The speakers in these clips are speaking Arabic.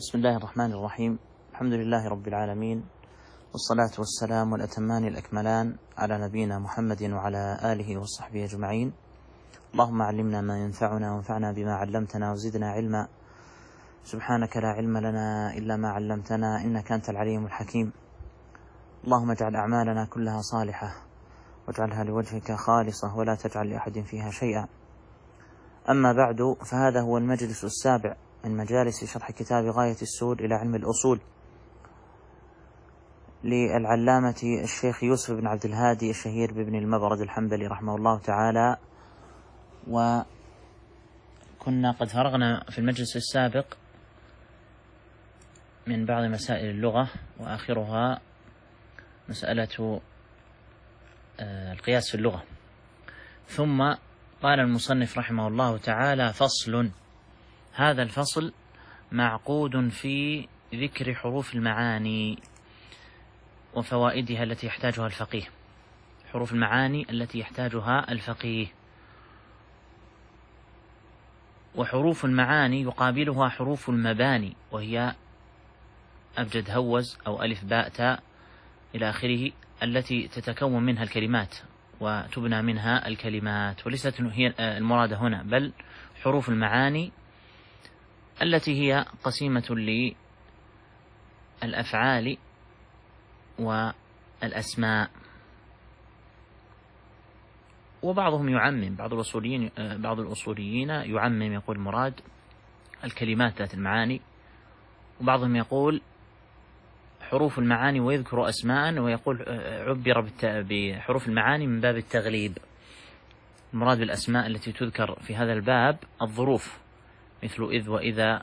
بسم الله الرحمن الرحيم. الحمد لله رب العالمين، والصلاة والسلام والأتمان الأكملان على نبينا محمد وعلى آله وصحبه أجمعين. اللهم علمنا ما ينفعنا وانفعنا بما علمتنا وزدنا علما. سبحانك لا علم لنا إلا ما علمتنا إنك أنت العليم الحكيم. اللهم اجعل أعمالنا كلها صالحة واجعلها لوجهك خالصة ولا تجعل لأحد فيها شيئا. أما بعد، فهذا هو المجلس السابع من مجالس شرح كتاب غاية السود إلى علم الأصول للعلامة الشيخ يوسف بن عبد الهادي الشهير بابن المبرد الحنبلي رحمه الله تعالى. وكنا قد فرغنا في المجلس السابق من بعض مسائل اللغة، وآخرها مسألة القياس في اللغة. ثم قال المصنف رحمه الله تعالى: فصل. هذا الفصل معقود في ذكر حروف المعاني وفوائدها التي يحتاجها الفقيه. حروف المعاني التي يحتاجها الفقيه. وحروف المعاني يقابلها حروف المباني، وهي أبجد هوز أو ألف باء تاء إلى آخره، التي تتكون منها الكلمات وتبنى منها الكلمات، وليست هي المرادة هنا، بل حروف المعاني التي هي قسيمة للأفعال والأسماء. وبعضهم يعمم، بعض الأصوليين يعمم، يقول المراد الكلمات ذات المعاني، وبعضهم يقول حروف المعاني ويذكر أسماء، ويقول عبر بحروف المعاني من باب التغليب. المراد بالأسماء التي تذكر في هذا الباب الظروف، مثل إذ وإذا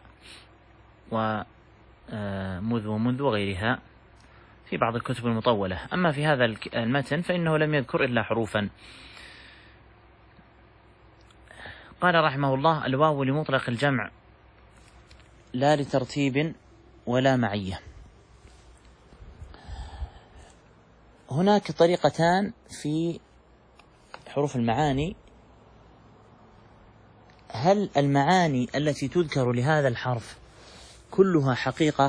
ومذ ومنذ وغيرها في بعض الكتب المطولة. أما في هذا المتن فإنه لم يذكر إلا حروفا. قال رحمه الله: الواو لمطلق الجمع لا لترتيب ولا معية. هناك طريقتان في حروف المعاني. هل المعاني التي تذكر لهذا الحرف كلها حقيقة،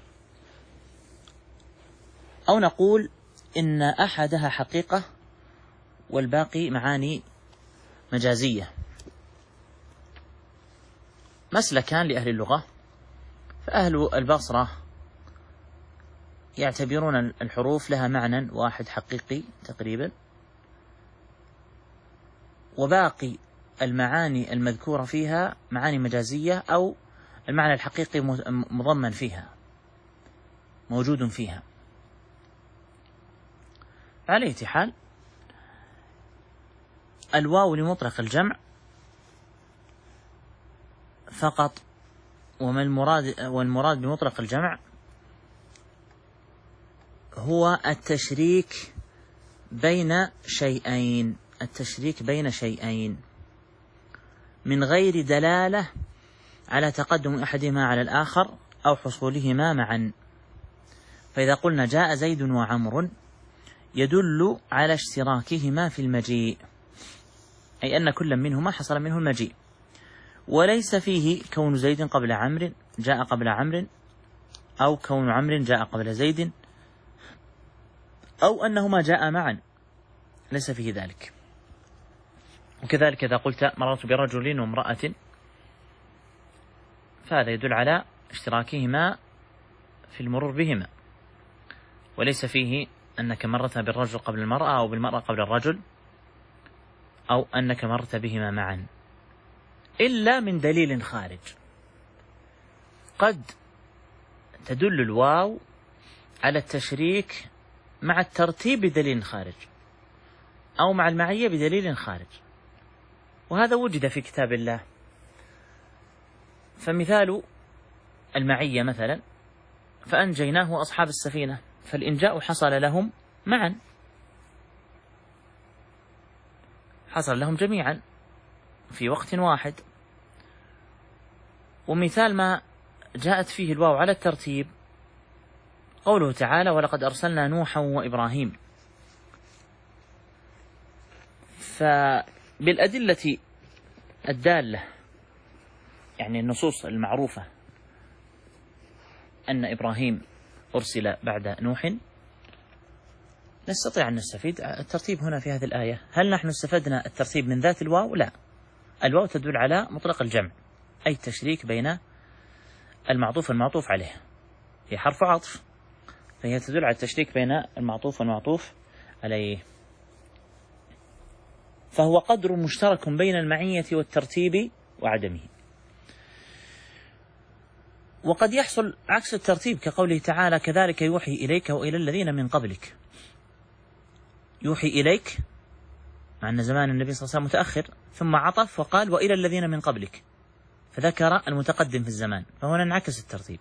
أو نقول إن أحدها حقيقة والباقي معاني مجازية؟ مسلكان لأهل اللغة. فأهل البصرة يعتبرون الحروف لها معنى واحد حقيقي تقريبا، وباقي المعاني المذكورة فيها معاني مجازية، أو المعنى الحقيقي مضمن فيها، موجود فيها. على أي حال، الواو لمطلق الجمع فقط. والمراد بمطلق الجمع هو التشريك بين شيئين، من غير دلالة على تقدم أحدهما على الآخر أو حصولهما معا. فإذا قلنا جاء زيد وعمر يدل على اشتراكهما في المجيء، أي أن كل منهما حصل منه المجيء، وليس فيه كون زيد قبل عمرو جاء قبل عمرو، أو كون عمرو جاء قبل زيد، أو أنهما جاء معا، ليس فيه ذلك. وكذلك إذا قلت مررت برجل وامرأة، فهذا يدل على اشتراكهما في المرور بهما، وليس فيه أنك مرت بالرجل قبل المرأة أو بالمرأة قبل الرجل، أو أنك مرت بهما معا، إلا من دليل خارج. قد تدل الواو على التشريك مع الترتيب بدليل خارج، أو مع المعية بدليل خارج، وهذا وجد في كتاب الله. فمثال المعية مثلا: فأنجيناه أصحاب السفينة، فالإنجاء حصل لهم معا، حصل لهم جميعا في وقت واحد. ومثال ما جاءت فيه الواو على الترتيب قوله تعالى: ولقد أرسلنا نوحا وإبراهيم. فبالأدلة الدالة، يعني النصوص المعروفة أن إبراهيم أرسل بعد نوح، نستطيع أن نستفيد الترتيب هنا في هذه الآية. هل نحن استفدنا الترتيب من ذات الواو؟ لا، الواو تدل على مطلق الجمع، أي التشريك بين المعطوف والمعطوف عليه، هي حرف عطف، فهي تدل على التشريك بين المعطوف والمعطوف عليه، فهو قدر مشترك بين المعية والترتيب وعدمه. وقد يحصل عكس الترتيب كقوله تعالى: كذلك يوحي إليك وإلى الذين من قبلك. يوحي إليك مع أن زمان النبي صلى الله عليه وسلم متأخر، ثم عطف وقال: وإلى الذين من قبلك، فذكر المتقدم في الزمان، فهنا انعكس الترتيب.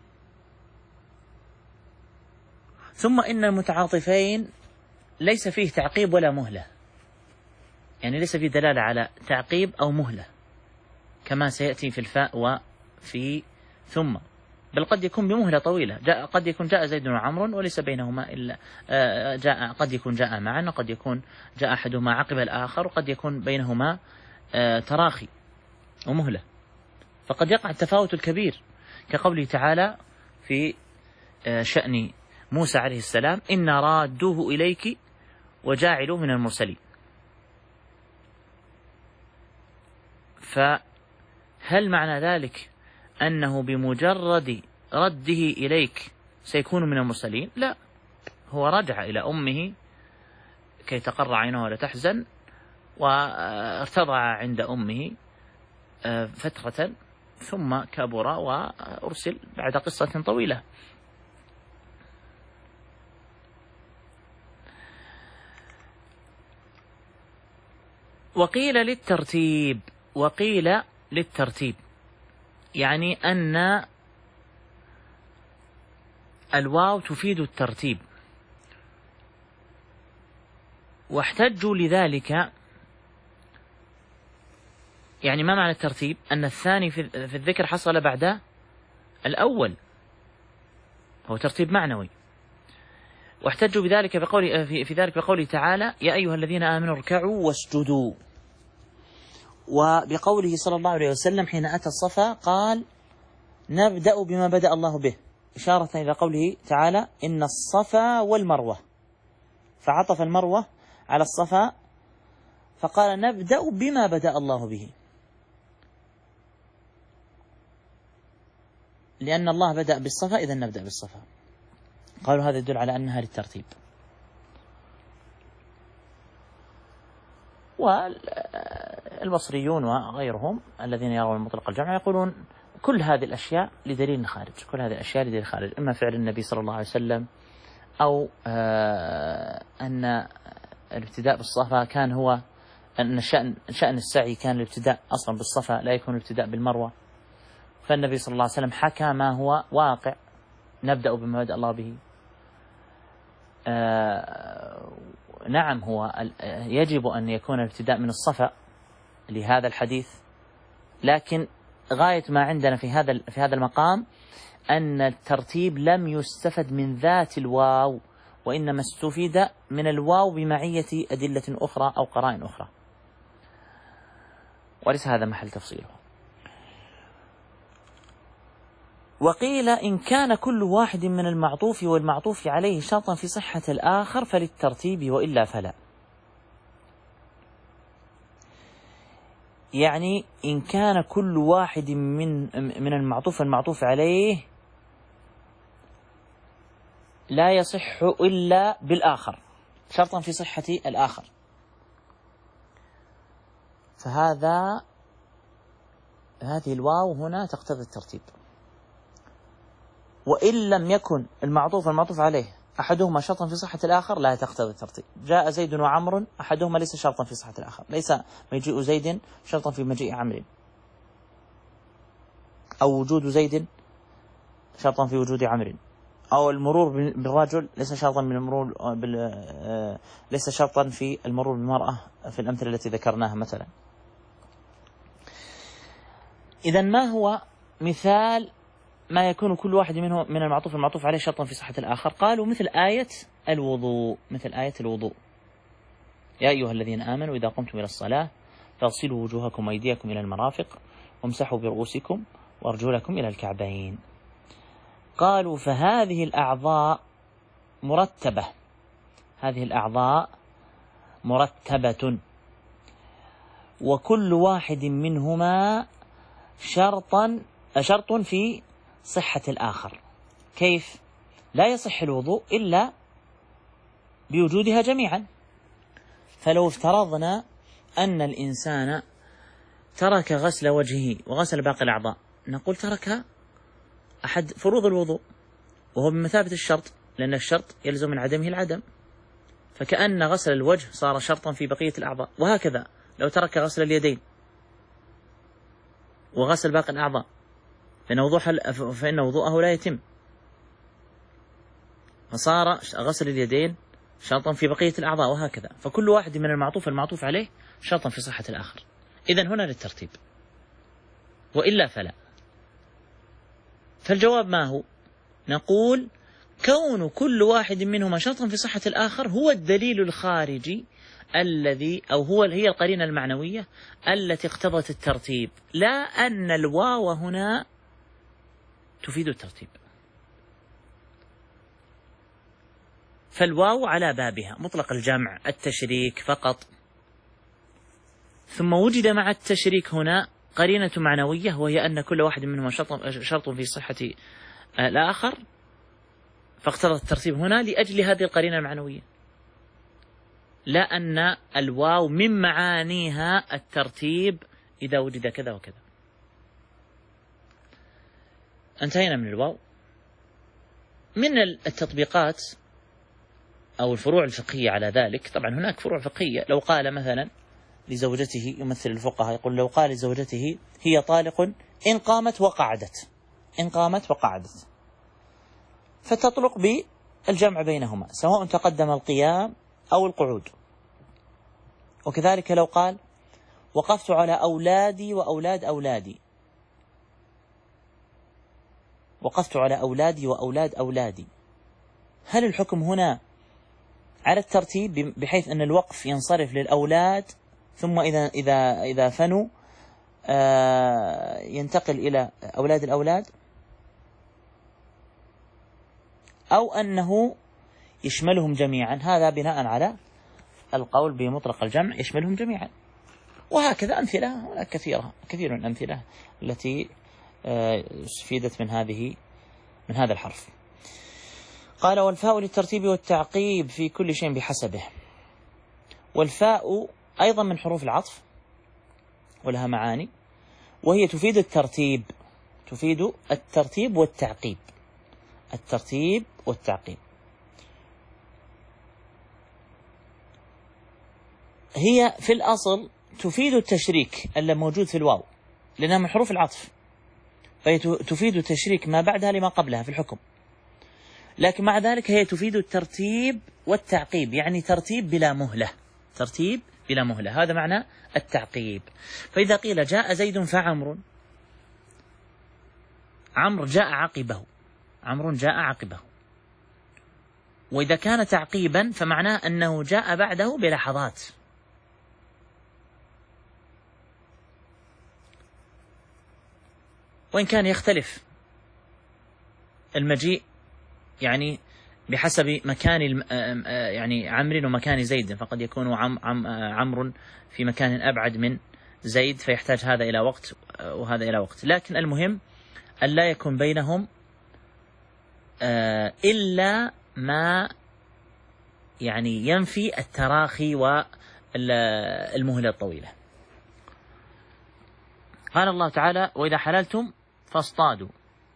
ثم إن المتعاطفين ليس فيه تعقيب ولا مهلة، يعني ليس فيه دلالة على تعقيب أو مهلة كما سيأتي في الفاء وفي ثم، بل قد يكون بمهلة طويلة، قد يكون جاء زيد وعمر وليس بينهما إلا قد يكون جاء معا، وقد يكون جاء أحدهما عقب الآخر، وقد يكون بينهما تراخي ومهلة، فقد يقع التفاوت الكبير كقوله تعالى في شأن موسى عليه السلام: إنا رادوه إليك وجاعلوه من المرسلين. فهل معنى ذلك أنه بمجرد رده إليك سيكون من المرسلين؟ لا، هو رجع إلى أمه كي تقر عينها ولا تحزن، وارتضع عند أمه فترة، ثم كبر وأرسل بعد قصة طويلة. وقيل للترتيب، يعني أن الواو تفيد الترتيب، واحتجوا لذلك. يعني ما معنى الترتيب؟ أن الثاني في الذكر حصل بعد الأول، هو ترتيب معنوي. واحتجوا بذلك في ذلك بقوله تعالى: يا أيها الذين آمنوا اركعوا واسجدوا. وبقوله صلى الله عليه وسلم حين أتى الصفا قال: نبدأ بما بدأ الله به، إشارة إلى قوله تعالى: إن الصفا والمروة، فعطف المروة على الصفا فقال: نبدأ بما بدأ الله به، لأن الله بدأ بالصفا إذا نبدأ بالصفا. قالوا هذا يدل على أنها للترتيب. والبصريون وغيرهم الذين يرون مطلق الجمع يقولون كل هذه الأشياء لدليل خارج، كل هذه الأشياء لدليل خارج، إما فعل النبي صلى الله عليه وسلم، أو أن الابتداء بالصفا كان هو أن شأن السعي كان الابتداء أصلا بالصفا، لا يكون الابتداء بالمروة، فالنبي صلى الله عليه وسلم حكى ما هو واقع: نبدأ بما بدأ الله به. نعم، هو يجب أن يكون الابتداء من الصفا لهذا الحديث، لكن غاية ما عندنا في هذا المقام أن الترتيب لم يستفد من ذات الواو، وإنما استفيد من الواو بمعية أدلة أخرى أو قرائن أخرى، وليس هذا محل تفصيله. وقيل إن كان كل واحد من المعطوف والمعطوف عليه شرطا في صحة الآخر فللترتيب، وإلا فلا. يعني إن كان كل واحد من المعطوف والمعطوف عليه لا يصح إلا بالآخر، شرطا في صحة الآخر، هذه الواو هنا تقتضي الترتيب. وإن لم يكن المعطوف والمعطوف عليه أحدهما شرطا في صحة الآخر لا تقتضي الترتيب. جاء زيد وعمر، أحدهما ليس شرطا في صحة الآخر، ليس مجيء زيد شرطا في مجيء عمرو، أو وجود زيد شرطا في وجود عمرو، أو المرور بالرجل ليس شرطا ليس شرطا في المرور بالمرأة في الأمثلة التي ذكرناها مثلا. إذن ما هو مثال ما يكون كل واحد منه من المعطوف والمعطوف عليه شرطا في صحة الآخر؟ قالوا مثل آية الوضوء: يا أيها الذين آمنوا إذا قمتم إلى الصلاة فاغسلوا وجوهكم وأيديكم إلى المرافق وامسحوا برؤوسكم وأرجلكم إلى الكعبين. قالوا فهذه الأعضاء مرتبة، هذه الأعضاء مرتبة، وكل واحد منهما شرط في صحة الآخر. كيف؟ لا يصح الوضوء إلا بوجودها جميعا. فلو افترضنا أن الإنسان ترك غسل وجهه وغسل باقي الأعضاء، نقول ترك أحد فروض الوضوء، وهو بمثابة الشرط، لأن الشرط يلزم من عدمه العدم، فكأن غسل الوجه صار شرطا في بقية الأعضاء. وهكذا لو ترك غسل اليدين وغسل باقي الأعضاء فإن وضوءه لا يتم، فصار غسل اليدين شرطا في بقية الأعضاء، وهكذا. فكل واحد من المعطوف عليه شرطا في صحة الآخر. إذن هنا للترتيب، وإلا فلا. فالجواب ما هو؟ نقول كون كل واحد منهما شرطا في صحة الآخر هو الدليل الخارجي الذي هي القرينة المعنوية التي اقتضت الترتيب، لا أن الواو هنا تفيد الترتيب. فالواو على بابها مطلق الجمع، التشريك فقط، ثم وجد مع التشريك هنا قرينة معنوية، وهي أن كل واحد منهما شرط في صحة الآخر، فاقتضى الترتيب هنا لأجل هذه القرينة المعنوية، لا أن الواو من معانيها الترتيب إذا وجد كذا وكذا. انتهينا من الواو. من التطبيقات أو الفروع الفقهية على ذلك، طبعا هناك فروع فقهية. لو قال مثلا لزوجته، يمثل الفقهاء، يقول لو قال لزوجته هي طالق إن قامت وقعدت، إن قامت وقعدت، فتطلق بالجمع بينهما سواء تقدم القيام أو القعود. وكذلك لو قال وقفت على أولادي وأولاد أولادي، وقفت على أولادي وأولاد أولادي، هل الحكم هنا على الترتيب بحيث أن الوقف ينصرف للأولاد، ثم إذا فنوا ينتقل إلى أولاد الأولاد، أو أنه يشملهم جميعا؟ هذا بناء على القول بمطلق الجمع يشملهم جميعا. وهكذا أمثلة، هناك كثير من الأمثلة التي استفيدت من هذا الحرف. قال والفاء للترتيب والتعقيب في كل شيء بحسبه. والفاء أيضا من حروف العطف ولها معاني، وهي تفيد الترتيب، تفيد الترتيب والتعقيب، الترتيب والتعقيب. هي في الأصل تفيد التشريك اللي موجود في الواو، لأنها من حروف العطف، فهي تفيد تشريك ما بعدها لما قبلها في الحكم، لكن مع ذلك هي تفيد الترتيب والتعقيب، يعني ترتيب بلا مهلة، ترتيب بلا مهلة، هذا معنى التعقيب. فإذا قيل جاء زيد فعمر، عمرو جاء عقبه، عمرو جاء عقبه، وإذا كان تعقيبا فمعناه أنه جاء بعده بلحظات. وإن كان يختلف المجيء يعني بحسب مكان يعني عمرو ومكان زيد، فقد يكون عمرو في مكان أبعد من زيد فيحتاج هذا إلى وقت وهذا إلى وقت، لكن المهم أن لا يكون بينهم إلا ما يعني ينفي التراخي والمهلة الطويلة. قال الله تعالى وإذا حللتم فاصطادوا،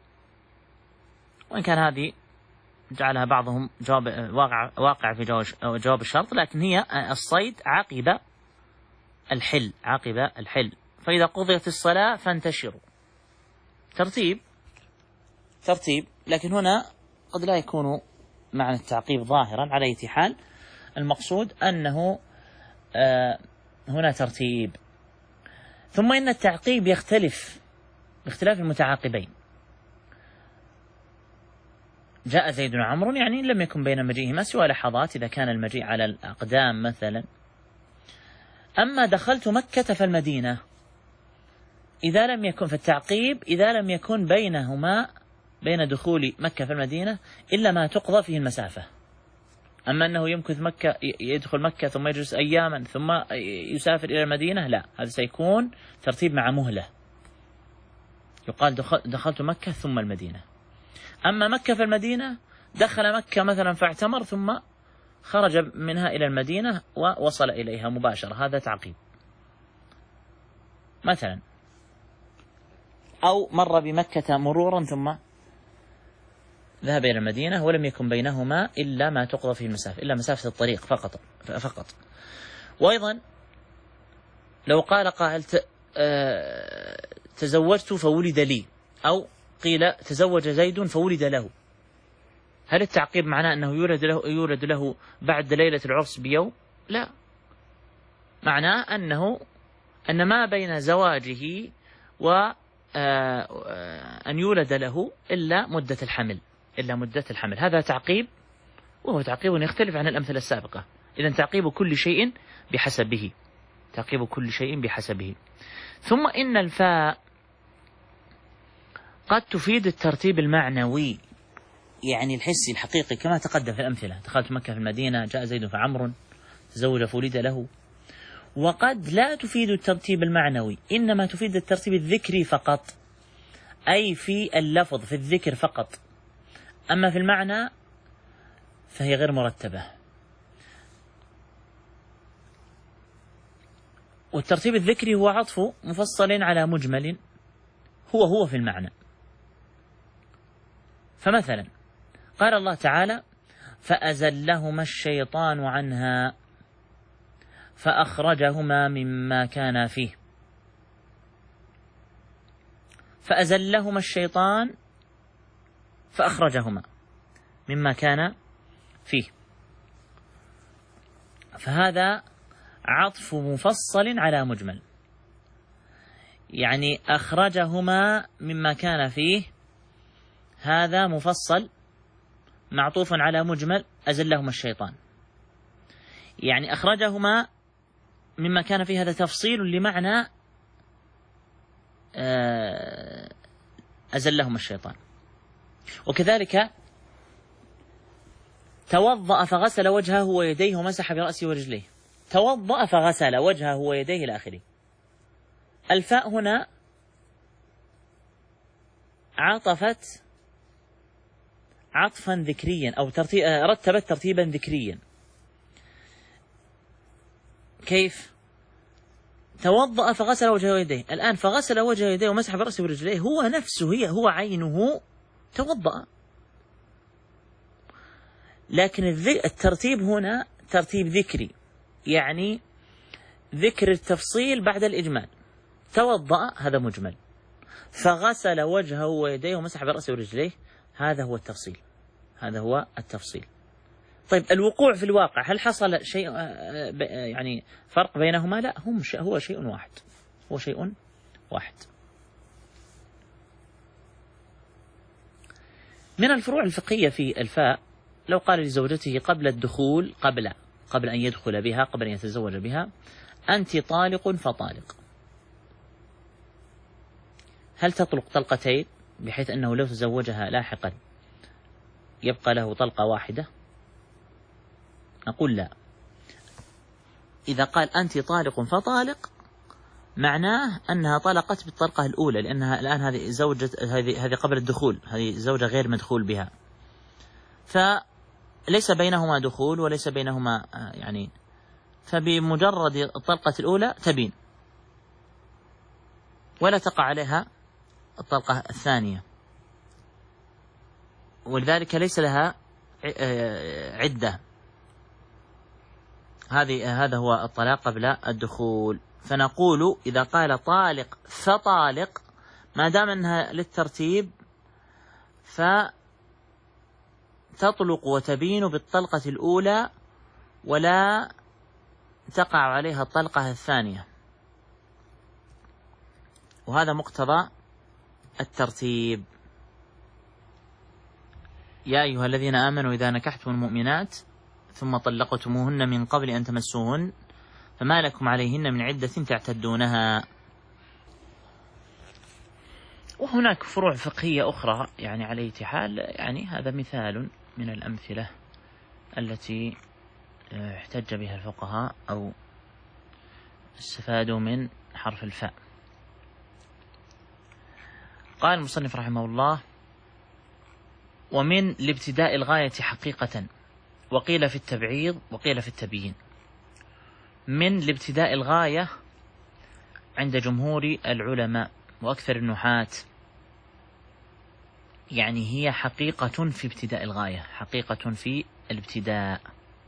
وإن كان هذه جعلها بعضهم واقع في جواب الشرط، لكن هي الصيد عقب الحل، عقب الحل. فإذا قضيت الصلاة فانتشروا، ترتيب، لكن هنا قد لا يكون معنى التعقيب ظاهرا. على أي حال المقصود أنه هنا ترتيب. ثم إن التعقيب يختلف باختلاف المتعاقبين. جاء زيد وعمرو يعني لم يكن بين مجيئهما سوى لحظات إذا كان المجيء على الأقدام مثلا. أما دخلت مكة فالمدينة، إذا لم يكن في التعقيب إذا لم يكن بينهما بين دخول مكة في المدينة إلا ما تقضى فيه المسافة. أما أنه يمكث مكة، يدخل مكة ثم يجلس أياما ثم يسافر إلى المدينة، لا، هذا سيكون ترتيب مع مهلة، يقال دخلت مكة ثم المدينة. أما مكة في المدينة، دخل مكة مثلا فاعتمر ثم خرج منها إلى المدينة ووصل إليها مباشرة، هذا تعقيب مثلا. أو مر بمكة مرورا ثم ذهب إلى المدينة ولم يكن بينهما إلا ما تقضى فيه المسافة، إلا مسافة الطريق فقط. وأيضا لو قال قائل تزوجت فولد لي، أو قيل تزوج زيد فولد له، هل التعقيب معناه أنه يولد له بعد ليلة العرس بيوم؟ لا، معناه أن ما بين زواجه وأن يولد له إلا مدة الحمل، هذا تعقيب، وهو تعقيب يختلف عن الأمثلة السابقة. إذن تعقيب كل شيء بحسبه. ثم إن الفاء قد تفيد الترتيب المعنوي، يعني الحسي الحقيقي كما تقدم في الأمثلة، دخلت مكة في المدينة، جاء زيد فعمر، تزوج فولد له. وقد لا تفيد الترتيب المعنوي، إنما تفيد الترتيب الذكري فقط، أي في اللفظ، في الذكر فقط، أما في المعنى فهي غير مرتبة. والترتيب الذكري هو عطف مفصل على مجمل هو في المعنى. فمثلا قال الله تعالى: فأزلهما الشيطان عنها فأخرجهما مما كان فيه. فأزلهما الشيطان فأخرجهما مما كان فيه، فهذا عطف مفصل على مجمل، يعني أخرجهما مما كان فيه، هذا مفصل معطوف على مجمل أزلهما الشيطان، يعني أخرجهما مما كان فيه، هذا تفصيل لمعنى أزلهما الشيطان. وكذلك توضأ فغسل وجهه ويديه ومسح برأسه ورجليه، توضأ فغسل وجهه ويديه إلى آخره. الفاء هنا عطفت عطفا ذكريا، أو رتبت ترتيبا ذكريا. كيف؟ توضأ فغسل وجهه ويديه، الآن فغسل وجهه ويديه ومسح برأسه ورجليه، هو نفسه، هو عينه توضأ، لكن الترتيب هنا ترتيب ذكري، يعني ذكر التفصيل بعد الإجمال. توضأ هذا مجمل، فغسل وجهه ويديه ومسح برأسه ورجليه، هذا هو التفصيل. طيب الوقوع في الواقع، هل حصل شيء يعني فرق بينهما؟ لا، هو شيء واحد. من الفروع الفقهية في الفاء، لو قال لزوجته قبل الدخول، قبل أن يدخل بها، قبل أن يتزوج بها: أنت طالق فطالق، هل تطلق طلقتين بحيث أنه لو تزوجها لاحقا يبقى له طلقة واحدة؟ نقول لا. إذا قال أنت طالق فطالق، معناه أنها طلقت بالطلقة الأولى، لأنها الآن هذه زوجة، هذه قبل الدخول، هذه زوجة غير مدخول بها، فليس بينهما دخول وليس بينهما يعني، فبمجرد الطلقة الأولى تبين ولا تقع عليها الطلقة الثانية، ولذلك ليس لها عدة. هذا هو الطلاق قبل الدخول. فنقول إذا قال طالق فطالق، ما دام أنها للترتيب فتطلق وتبين بالطلقة الأولى ولا تقع عليها الطلقة الثانية، وهذا مقتضى الترتيب. يا أيها الذين آمنوا إذا نكحتم المؤمنات ثم طلقتموهن من قبل أن تمسوهن فما لكم عليهن من عدة تعتدونها. وهناك فروع فقهية أخرى يعني على أي حال، يعني هذا مثال من الأمثلة التي احتج بها الفقهاء أو استفادوا من حرف الفاء. قال المصنف رحمه الله: ومن لابتداء الغاية حقيقة، وقيل في التبعيض وقيل في التبيين. من لابتداء الغاية عند جمهور العلماء وأكثر النحاة، يعني هي حقيقة في ابتداء الغاية، حقيقة في الابتداء.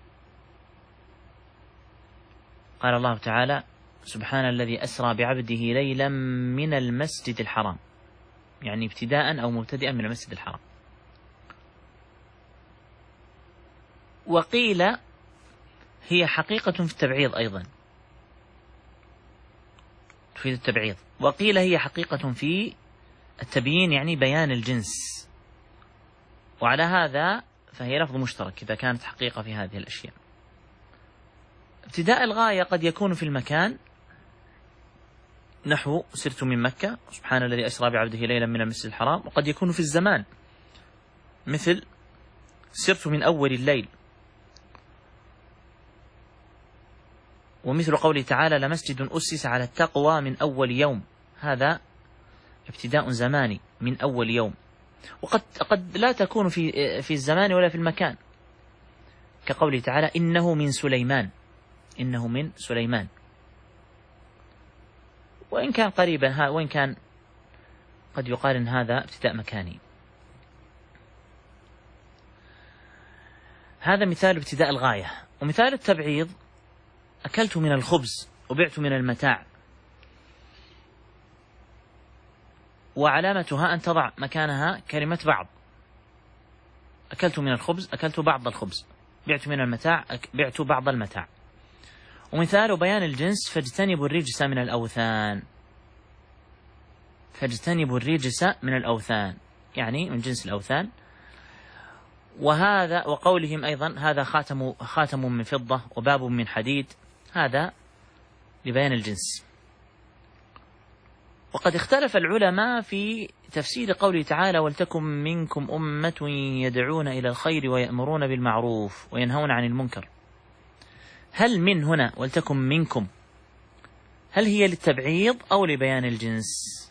قال الله تعالى: سبحان الذي أسرى بعبده ليلا من المسجد الحرام، يعني ابتداء أو مبتدئا من المسجد الحرام. وقيل هي حقيقة في التبعيض أيضا، تفيد التبعيض. وقيل هي حقيقة في التبيين، يعني بيان الجنس. وعلى هذا فهي لفظ مشترك إذا كانت حقيقة في هذه الأشياء. ابتداء الغاية قد يكون في المكان، نحو سرت من مكة، سبحان الذي أسرى بعبده ليلا من المسجد الحرام. وقد يكون في الزمان، مثل سرت من أول الليل. ومثل قوله تعالى: لمسجد أسس على التقوى من أول يوم، هذا ابتداء زماني من أول يوم. وقد لا تكون في الزمان ولا في المكان، كقوله تعالى: إنه من سليمان، إنه من سليمان. وإن كان قريبا، وإن كان قد يقال إن هذا ابتداء مكاني. هذا مثال ابتداء الغاية. ومثال التبعيض: أكلت من الخبز وبعت من المتاع. وعلامتها أن تضع مكانها كلمة بعض. أكلت من الخبز، أكلت بعض الخبز. بعت من المتاع، بعت بعض المتاع. ومثال بيان الجنس: فاجتنبوا الرجس من الأوثان. فاجتنبوا الرجس من الأوثان، يعني من جنس الأوثان. وهذا وقولهم أيضا: هذا خاتم من فضة وباب من حديد، هذا لبيان الجنس. وقد اختلف العلماء في تفسير قوله تعالى: ولتكن منكم أمة يدعون إلى الخير ويأمرون بالمعروف وينهون عن المنكر. هل من هنا ولتكن منكم، هل هي للتبعيض أو لبيان الجنس؟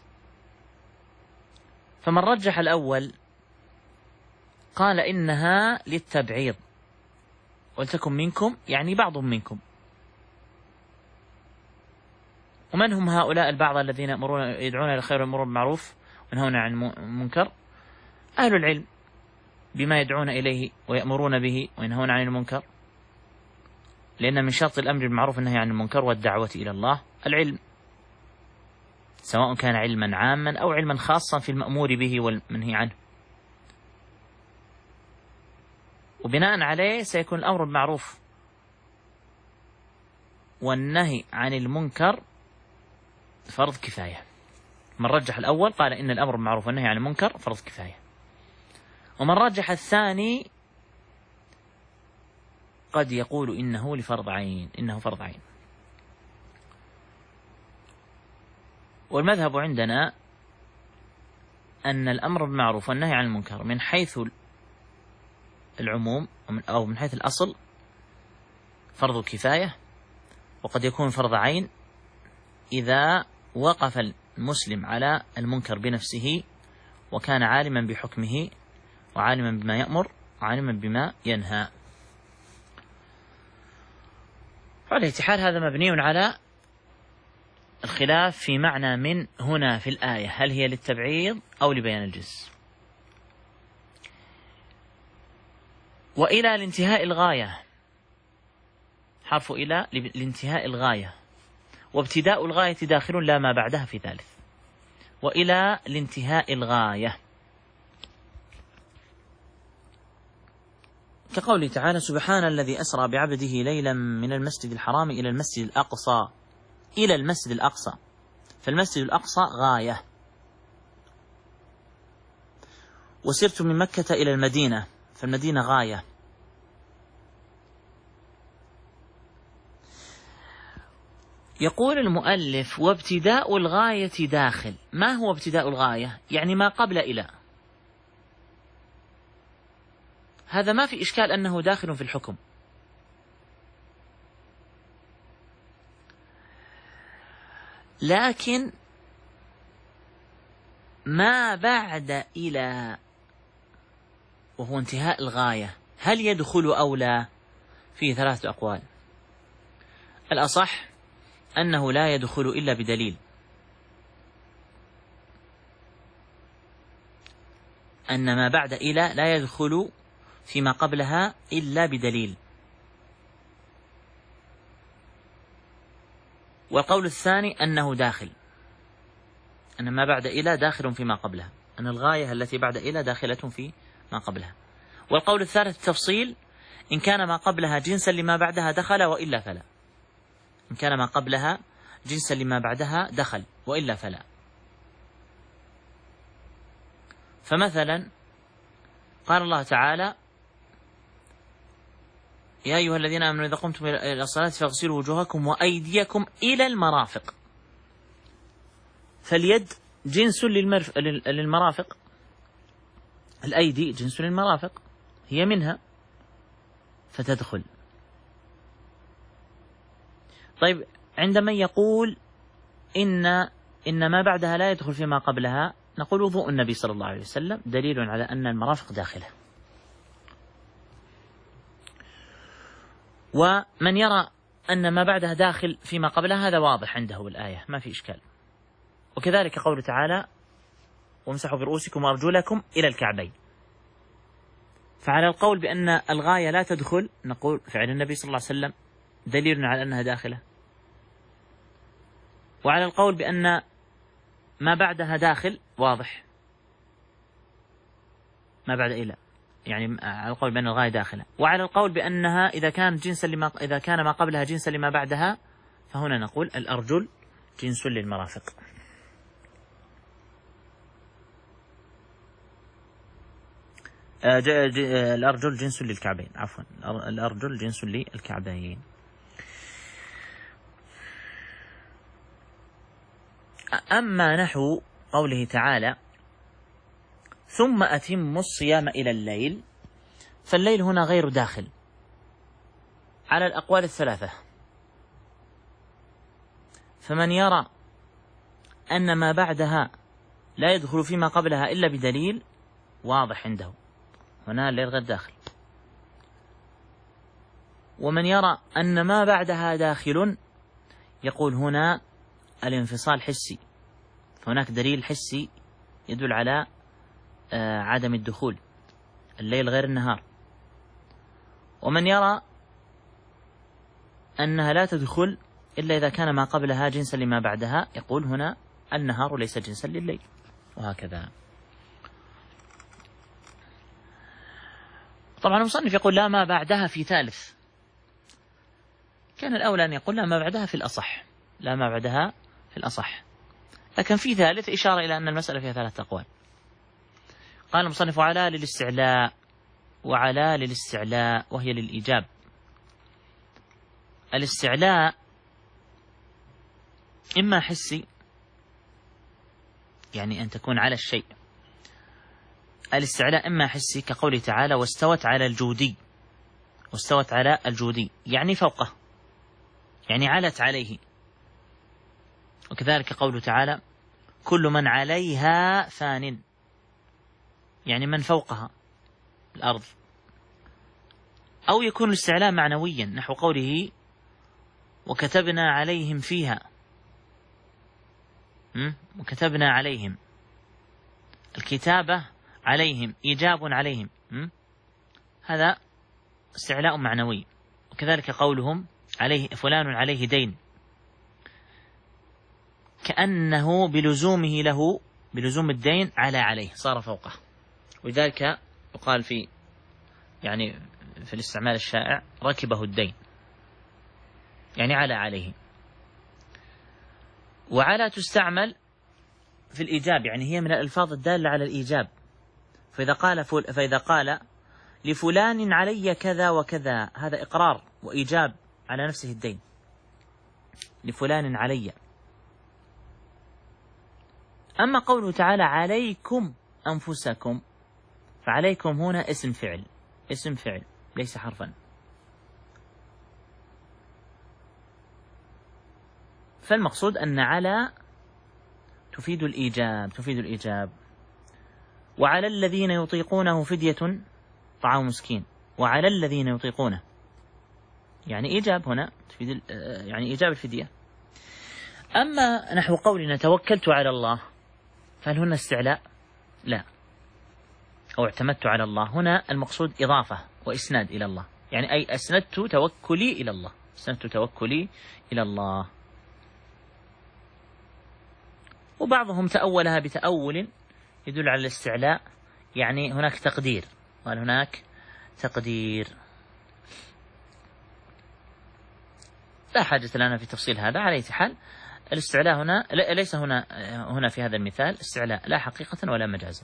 فمن رجح الأول قال إنها للتبعيض، ولتكن منكم يعني بعض منكم. ومن هم هؤلاء البعض الذين يدعون إلى الخير ويأمرون بالمعروف وينهون عن المنكر؟ أهل العلم بما يدعون إليه ويأمرون به وينهون عن المنكر، لأن من شرط الأمر بالمعروف والنهي عن المنكر والدعوة إلى الله العلم، سواء كان علما عاما أو علما خاصا في المأمور به والمنهي عنه. وبناء عليه سيكون الأمر بالمعروف والنهي عن المنكر فرض كفاية. من رجح الأول قال إن الأمر بالمعروف والنهي عن المنكر فرض كفاية. ومن رجح الثاني قد يقول إنه لفرض عين، إنه فرض عين. والمذهب عندنا أن الأمر بالمعروف والنهي عن المنكر من حيث العموم أو من حيث الأصل فرض كفاية، وقد يكون فرض عين إذا وقف المسلم على المنكر بنفسه وكان عالما بحكمه وعالما بما يأمر وعالما بما ينهى. على أي حال هذا مبني على الخلاف في معنى من هنا في الآية، هل هي للتبعيض أو لبيان الجنس. وإلى لانتهاء الغاية، حرف إلى لانتهاء الغاية، وابتداء الغاية داخل لا ما بعدها في ثالث. وإلى لانتهاء الغاية كقوله تعالى: سبحان الذي أسرى بعبده ليلا من المسجد الحرام إلى المسجد الأقصى. إلى المسجد الأقصى، فالمسجد الأقصى غاية. وسرت من مكة إلى المدينة، فالمدينة غاية. يقول المؤلف: وابتداء الغاية داخل. ما هو ابتداء الغاية؟ يعني ما قبل إلى. هذا ما في إشكال أنه داخل في الحكم، لكن ما بعد إلى وهو انتهاء الغاية هل يدخل أو لا؟ فيه 3 أقوال. الأصح أنه لا يدخل إلا بدليل، أن ما بعد إلى لا يدخل فيما قبلها إلا بدليل. والقول الثاني أنه داخل، أن ما بعد إلى داخل فيما قبلها، أن الغاية التي بعد إلى داخلة في ما قبلها. والقول الثالث التفصيل: إن كان ما قبلها جنسا لما بعدها دخل وإلا فلا. إن كان ما قبلها جنسا لما بعدها دخل وإلا فلا. فمثلا قال الله تعالى: يا أيها الذين آمنوا إذا قمتم إلى الصلاة فاغسلوا وجوهكم وأيديكم إلى المرافق. فاليد جنس للمرافق، الأيدي جنس للمرافق، هي منها فتدخل. طيب، عندما يقول إن ما بعدها لا يدخل فيما قبلها، نقول: وضوء النبي صلى الله عليه وسلم دليل على أن المرافق داخلة. ومن يرى أن ما بعدها داخل فيما قبلها هذا واضح عنده بالآية، ما في إشكال. وكذلك قوله تعالى: وامسحوا برؤوسكم وأرجلكم إلى الكعبين. فعلى القول بأن الغاية لا تدخل نقول: فعل النبي صلى الله عليه وسلم دليل على أنها داخلة. وعلى القول بأن ما بعدها داخل واضح، ما بعد إلى، يعني على القول بأن الغاية داخلة. وعلى القول بأنها إذا كان ما قبلها جنسا لما بعدها، فهنا نقول: الأرجل جنس للمرافق. الأرجل جنس للكعبين، عفوا، الأرجل جنس للكعبين. أما نحو قوله تعالى: ثم أتموا الصيام إلى الليل، فالليل هنا غير داخل على الأقوال الثلاثة. فمن يرى أن ما بعدها لا يدخل فيما قبلها إلا بدليل واضح عنده، هنا الليل غير داخل. ومن يرى أن ما بعدها داخل يقول هنا الانفصال حسي، فهناك دليل حسي يدل على عدم الدخول، الليل غير النهار. ومن يرى أنها لا تدخل إلا إذا كان ما قبلها جنسا لما بعدها يقول هنا النهار ليس جنسا لليل، وهكذا. طبعا المصنف يقول: لا ما بعدها في ثالث. كان الأولى أن يقول: لا ما بعدها في الأصح، لا ما بعدها في الأصح، لكن في ثالث إشارة إلى أن المسألة فيها 3 أقوال. قال المصنف: وعلى للاستعلاء، وعلى للاستعلاء وهي للإيجاب. الاستعلاء إما حسي، يعني أن تكون على الشيء. الاستعلاء إما حسي كقوله تعالى: واستوت على الجودي، واستوت على الجودي يعني فوقه، يعني علت عليه. وكذلك قوله تعالى: كل من عليها فان، يعني من فوقها الأرض. أو يكون الاستعلاء معنويا نحو قوله: وكتبنا عليهم فيها، وكتبنا عليهم، الكتابة عليهم إيجاب عليهم، هذا استعلاء معنوي. وكذلك قولهم: عليه فلان عليه دين، كأنه بلزومه له، بلزوم الدين عليه صار فوقه. ولذلك يقال في الاستعمال الشائع: ركبه الدين، يعني عليه. وعلى تستعمل في الإيجاب، يعني هي من الألفاظ الدالة على الإيجاب. فإذا قال لفلان علي كذا وكذا، هذا إقرار وإيجاب على نفسه الدين. لفلان علي. أما قوله تعالى عليكم أنفسكم، فعليكم هنا اسم فعل، اسم فعل ليس حرفا. فالمقصود أن على تفيد الإيجاب، تفيد الإيجاب. وعلى الذين يطيقونه فدية طعام مسكين، وعلى الذين يطيقونه يعني إيجاب هنا تفيد يعني إيجاب الفدية. أما نحو قولنا توكلت على الله، فهل هنا استعلاء؟ لا. أو اعتمدت على الله، هنا المقصود إضافة وإسناد إلى الله، يعني أي أسندت توكلي إلى الله، أسندت توكلي إلى الله. وبعضهم تأولها بتأول يدل على الاستعلاء، يعني هناك تقدير، قال هناك تقدير. لا حاجة لنا في تفصيل هذا. على أي حال الاستعلاء هنا ليس هنا في هذا المثال استعلاء لا حقيقة ولا مجازا.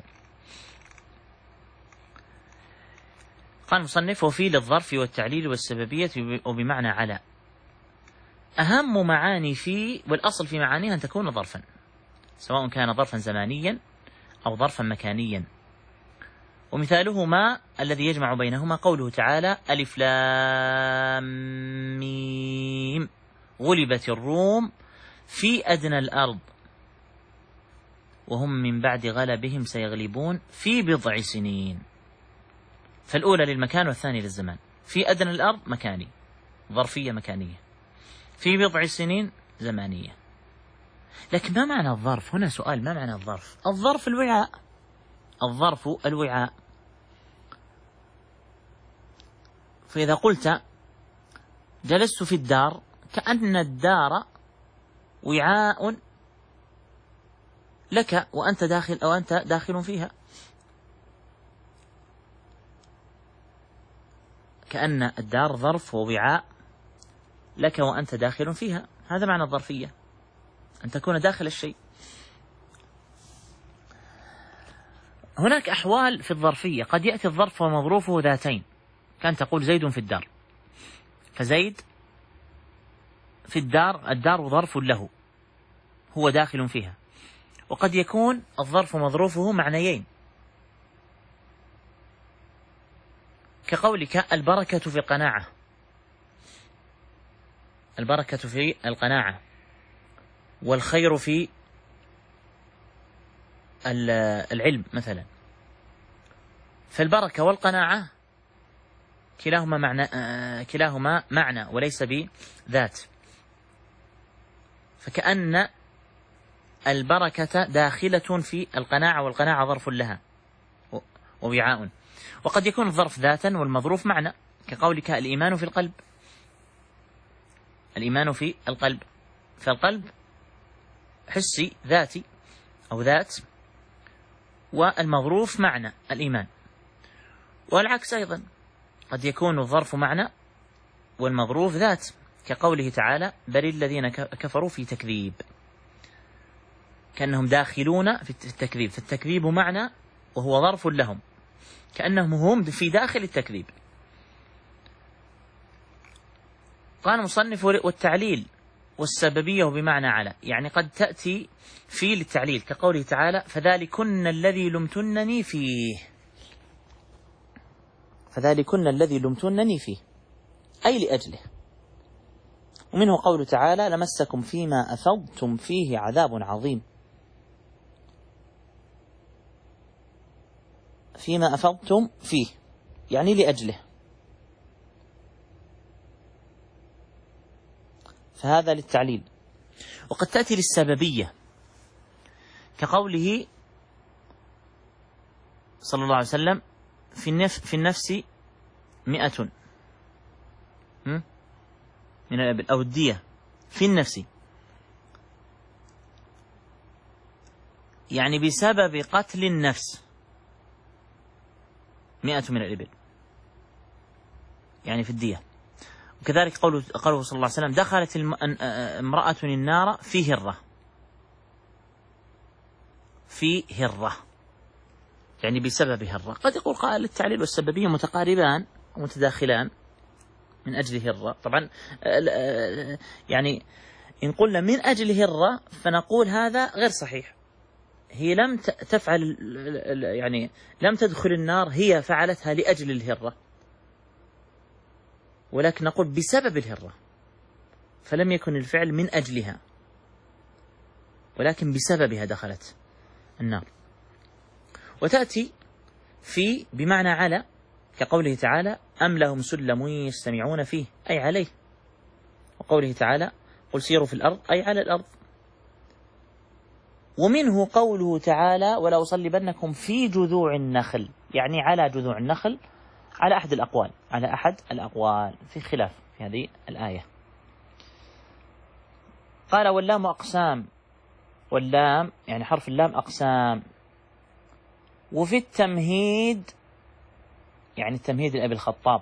قال المصنف وفي للظرف والتعليل والسببية وبمعنى على. أهم معاني في، والأصل في معانيها أن تكون ظرفا، سواء كان ظرفا زمانيا أو ظرفا مكانيا. ومثاله ما الذي يجمع بينهما قوله تعالى ألف لام ميم غلبت الروم في أدنى الأرض وهم من بعد غلبهم سيغلبون في بضع سنين. فالأولى للمكان والثانية للزمان. في أدنى الأرض مكاني، ظرفية مكانية. في بضع سنين زمانية. لكن ما معنى الظرف؟ هنا سؤال، ما معنى الظرف؟ الظرف الوعاء، الظرف الوعاء. فإذا قلت جلست في الدار، كأن الدار وعاء لك وأنت داخل، أو أنت داخل فيها، كأن الدار ظرف ووعاء لك وأنت داخل فيها. هذا معنى الظرفية، أن تكون داخل الشيء. هناك أحوال في الظرفية، قد يأتي الظرف ومظروفه ذاتين، كان تقول زيد في الدار، فزيد في الدار، الدار ظرف له هو داخل فيها. وقد يكون الظرف ومظروفه معنيين، كقولك البركة في القناعة، البركة في القناعة، والخير في العلم مثلا. فالبركة والقناعة كلاهما معنى وليس بذات. فكأن البركة داخلة في القناعة، والقناعة ظرف لها ووعاء. وقد يكون الظرف ذاتا والمظروف معنى، كقولك الإيمان في القلب، الإيمان في القلب، فالقلب حسي ذاتي أو ذات، والمظروف معنى الإيمان. والعكس أيضا، قد يكون الظرف معنى والمظروف ذات، كقوله تعالى بل الذين كفروا في تكذيب، كأنهم داخلون في التكذيب، فالتكذيب معنى وهو ظرف لهم، كأنهم هم في داخل التكذيب. قال المصنف والتعليل والسببية بمعنى على، يعني قد تأتي في للتعليل، كقوله تعالى فذلكن الذي لمتنني فيه، فذلكن الذي لمتنني فيه أي لأجله. ومنه قوله تعالى لمسكم فيما أفضتم فيه عذاب عظيم، فيما أفضتم فيه يعني لأجله، فهذا للتعليل. وقد تأتي للسببية، كقوله صلى الله عليه وسلم في النفس 100 من الإبل، أو الدية في النفس، يعني بسبب قتل النفس 100 من الإبل، يعني في الدية. وكذلك قوله صلى الله عليه وسلم دخلت امرأة النار في هرة، في هرة يعني بسبب هرة. قد يقول قائل التعليل والسببية متقاربان ومتداخلان من أجل هرة. طبعا يعني إن قلنا من أجل هرة فنقول هذا غير صحيح، هي لم تفعل يعني لم تدخل النار، هي فعلتها لأجل الهرة، ولكن نقول بسبب الهرة، فلم يكن الفعل من أجلها ولكن بسببها دخلت النار. وتأتي في بمعنى على كقوله تعالى أم لهم سلم يستمعون فيه أي عليه، وقوله تعالى قل سيروا في الأرض أي على الأرض. ومنه قوله تعالى ولا أصلبنكم في جذوع النخل، يعني على جذوع النخل، على أحد الأقوال، على أحد الأقوال، في خلاف في هذه الآية. قال واللام أقسام، واللام يعني حرف اللام أقسام. وفي التمهيد يعني التمهيد لأبي الخطاب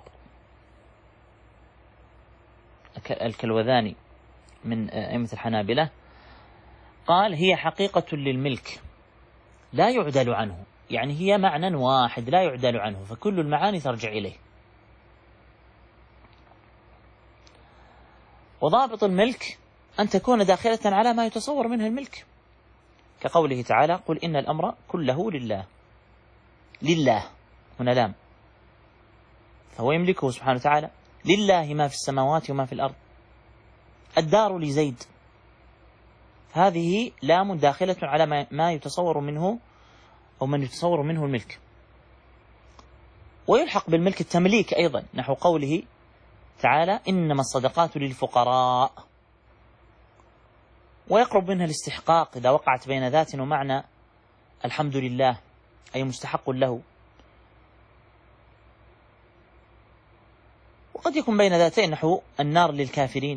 الكلوذاني من أئمة الحنابلة قال هي حقيقة للملك لا يعدل عنه، يعني هي معنى واحد لا يعدل عنه، فكل المعاني ترجع إليه. وضابط الملك أن تكون داخلة على ما يتصور منه الملك، كقوله تعالى قل إن الأمر كله لله. لله هنا لام، فهو يملكه سبحانه وتعالى. لله ما في السماوات وما في الأرض. الدار لزيد، هذه لام داخلة على ما يتصور منه أو من يتصور منه الملك. ويلحق بالملك التمليك أيضا، نحو قوله تعالى إنما الصدقات للفقراء، ويقرب منها الاستحقاق إذا وقعت بين ذات ومعنى الحمد لله أي مستحق له، وقد يكون بين ذاتين نحو النار للكافرين.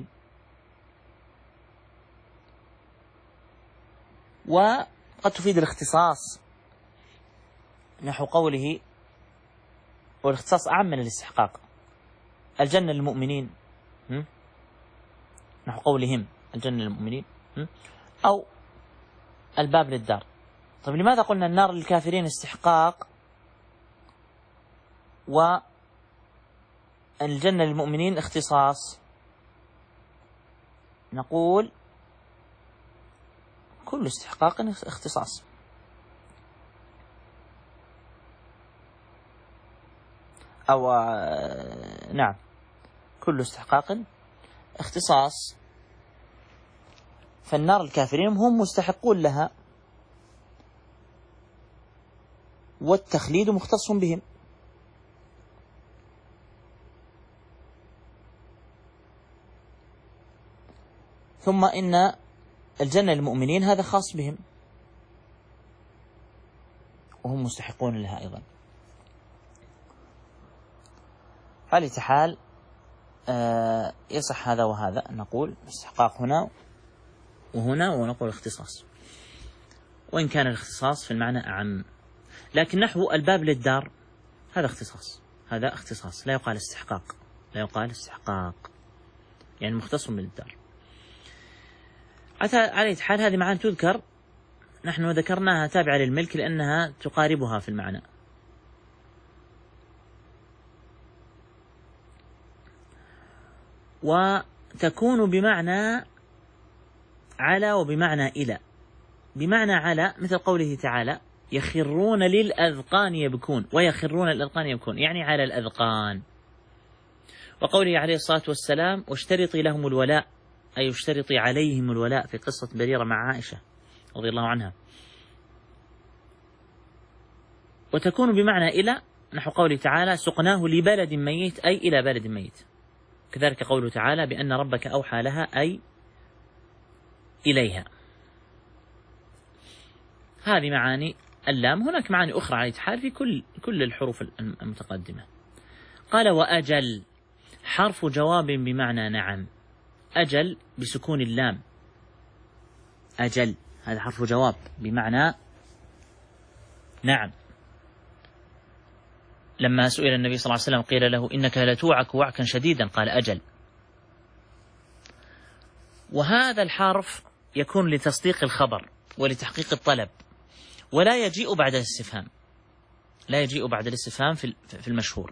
وقد تفيد الاختصاص نحو قوله، والاختصاص أعم من الاستحقاق، الجنة للمؤمنين نحو قولهم الجنة للمؤمنين، أو الباب للدار. طيب لماذا قلنا النار للكافرين استحقاق والجنة للمؤمنين اختصاص؟ نقول كل استحقاق اختصاص، أو نعم كل استحقاق اختصاص. فالنار الكافرين هم مستحقون لها، والتخليد مختص بهم. ثم إن الجنة للمؤمنين هذا خاص بهم وهم مستحقون لها أيضا. على حال يصح هذا وهذا، نقول استحقاق هنا وهنا، ونقول اختصاص، وإن كان الاختصاص في المعنى أعم. لكن نحو الباب للدار هذا اختصاص، هذا اختصاص، لا يقال استحقاق، لا يقال استحقاق، يعني مختص بالدار. على حال هذه معاني تذكر، نحن ذكرناها تابعة للملك لأنها تقاربها في المعنى. وتكون بمعنى على وبمعنى إلى. بمعنى على مثل قوله تعالى يخرون للأذقان يبكون، ويخرون للأذقان يبكون يعني على الأذقان. وقوله عليه الصلاة والسلام واشترطي لهم الولاء، أي اشترطي عليهم الولاء، في قصة بريرة مع عائشة رضي الله عنها. وتكون بمعنى إلى نحو قوله تعالى سقناه لبلد ميت، أي إلى بلد ميت. كذلك قوله تعالى بأن ربك أوحى لها، أي إليها. هذه معاني اللام. هناك معاني أخرى على حال في كل الحروف المتقدمة. قال وأجل حرف جواب بمعنى نعم. أجل بسكون اللام، أجل هذا حرف جواب بمعنى نعم. لما سئل النبي صلى الله عليه وسلم قيل له إنك لتوعك وعكا شديدا قال أجل. وهذا الحرف يكون لتصديق الخبر ولتحقيق الطلب، ولا يجيء بعد الاستفهام، لا يجيء بعد الاستفهام في المشهور.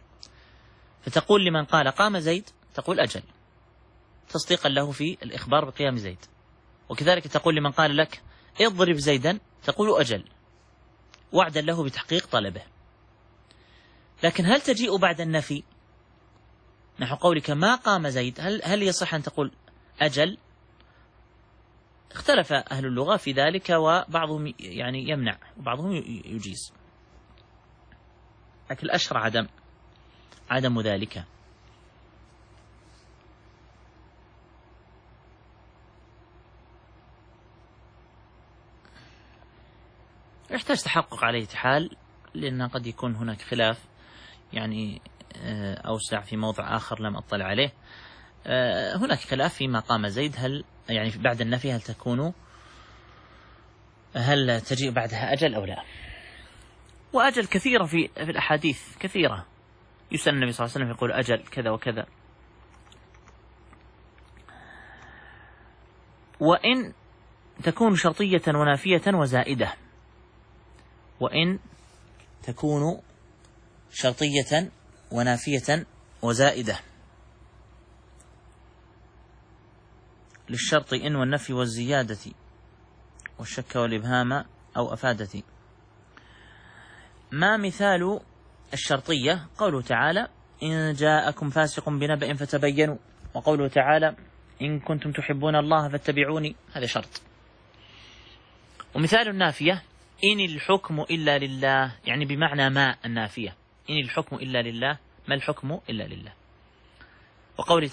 فتقول لمن قال قام زيد تقول أجل، تصديقا له في الإخبار بقيام زيد. وكذلك تقول لمن قال لك اضرب زيدا تقول أجل، وعدا له بتحقيق طلبه. لكن هل تجيء بعد النفي نحو قولك ما قام زيد، هل يصح أن تقول أجل؟ اختلف أهل اللغة في ذلك، وبعضهم يعني يمنع وبعضهم يجيز، لكن الأشهر عدم ذلك. يحتاج تحقق على أي حال، لأن قد يكون هناك خلاف يعني أوسع في موضع آخر لم أطلع عليه. هناك خلاف في ما قام زيد، هل يعني بعد النفي هل تجيء بعدها أجل أو لا؟ وأجل كثيرة في الأحاديث كثيرة، يسن النبي صلى الله عليه وسلم يقول أجل كذا وكذا. وإن تكون شرطية ونافية وزائدة، وإن تكون شرطية ونافية وزائدة، للشرط إن والنفي والزيادة والشك والإبهام أو أفادة. ما مثال الشرطية؟ قوله تعالى إن جاءكم فاسق بنبأ فتبينوا، وقوله تعالى إن كنتم تحبون الله فاتبعوني، هذا شرط. ومثال النافية إن الحكم إلا لله، يعني بمعنى ما النافية، إن الحكم إلا لله، ما الحكم إلا لله. وقوله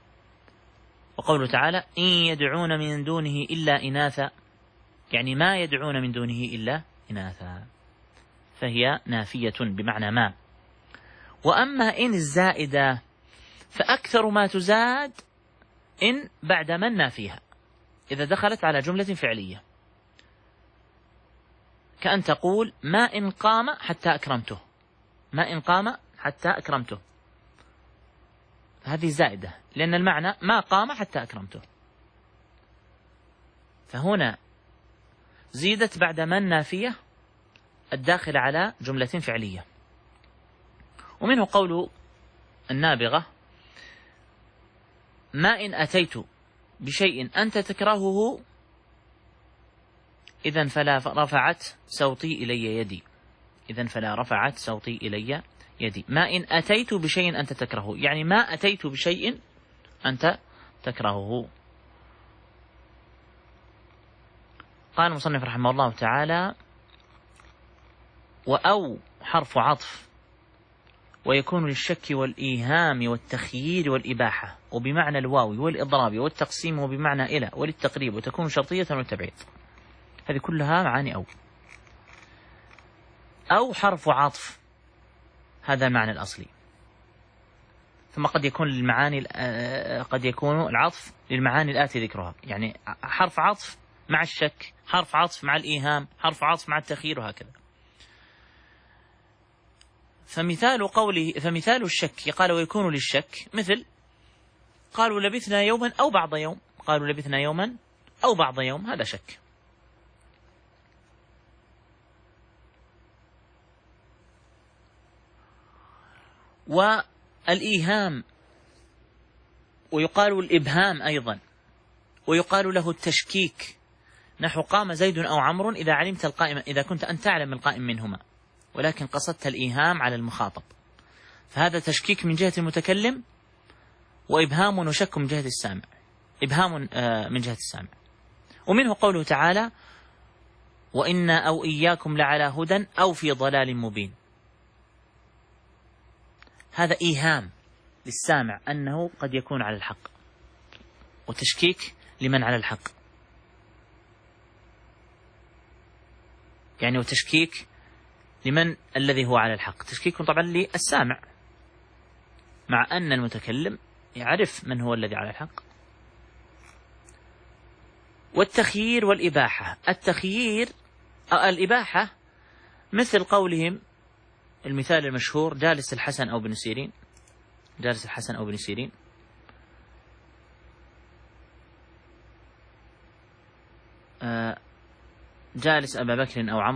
تعالى إن يدعون من دونه إلا إناثا، يعني ما يدعون من دونه إلا إناثا، فهي نافية بمعنى ما. وأما إن الزائدة فأكثر ما تزاد إن بعد من نافيها إذا دخلت على جملة فعلية، كأن تقول ما إن قام حتى أكرمته، ما إن قام حتى أكرمته، هذه زائدة، لأن المعنى ما قام حتى أكرمته، فهنا زيدت بعد من نافية الداخل على جملة فعلية. ومنه قول النابغة ما إن أتيت بشيء أنت تكرهه إذن فلا رفعت صوتي إلي يدي، إذن فلا رفعت صوتي إلي يدي. ما إن أتيت بشيء أنت تكرهه، يعني ما أتيت بشيء أنت تكرهه. قال المصنف رحمه الله تعالى وأو حرف عطف، ويكون للشك والإيهام والتخيير والإباحة، وبمعنى الواو والإضراب والتقسيم، وبمعنى إلى وللتقريب، وتكون شرطية والتبعيض. هذه كلها معاني أو حرف عطف، هذا المعنى الأصلي. ثم قد يكون العطف للمعاني الآتي ذكرها، يعني حرف عطف مع الشك، حرف عطف مع الإيهام، حرف عطف مع التخيير، وهكذا. فمثال الشك قال ويكون للشك، مثل قالوا لبثنا يوما أو بعض يوم، قالوا لبثنا يوما أو بعض يوم، هذا شك. والإيهام، ويقال الإبهام أيضا، ويقال له التشكيك، نحو قام زيد أو عمرو إذا علمت القائم، إذا كنت أن تعلم القائم منهما ولكن قصدت الإيهام على المخاطب، فهذا تشكيك من جهة المتكلم، وإبهام وشك من جهة السامع، إبهام من جهة السامع. ومنه قوله تعالى وإنا أو إياكم لعلى هدى أو في ضلال مبين، هذا إيهام للسامع أنه قد يكون على الحق، وتشكيك لمن على الحق، يعني وتشكيك لمن الذي هو على الحق، تشكيك طبعا للسامع، مع أن المتكلم يعرف من هو الذي على الحق. والتخيير والإباحة، الإباحة مثل قولهم المثال المشهور جالس الحسن أو بن سيرين، جالس الحسن أو بن سيرين، جالس أبا بكر أو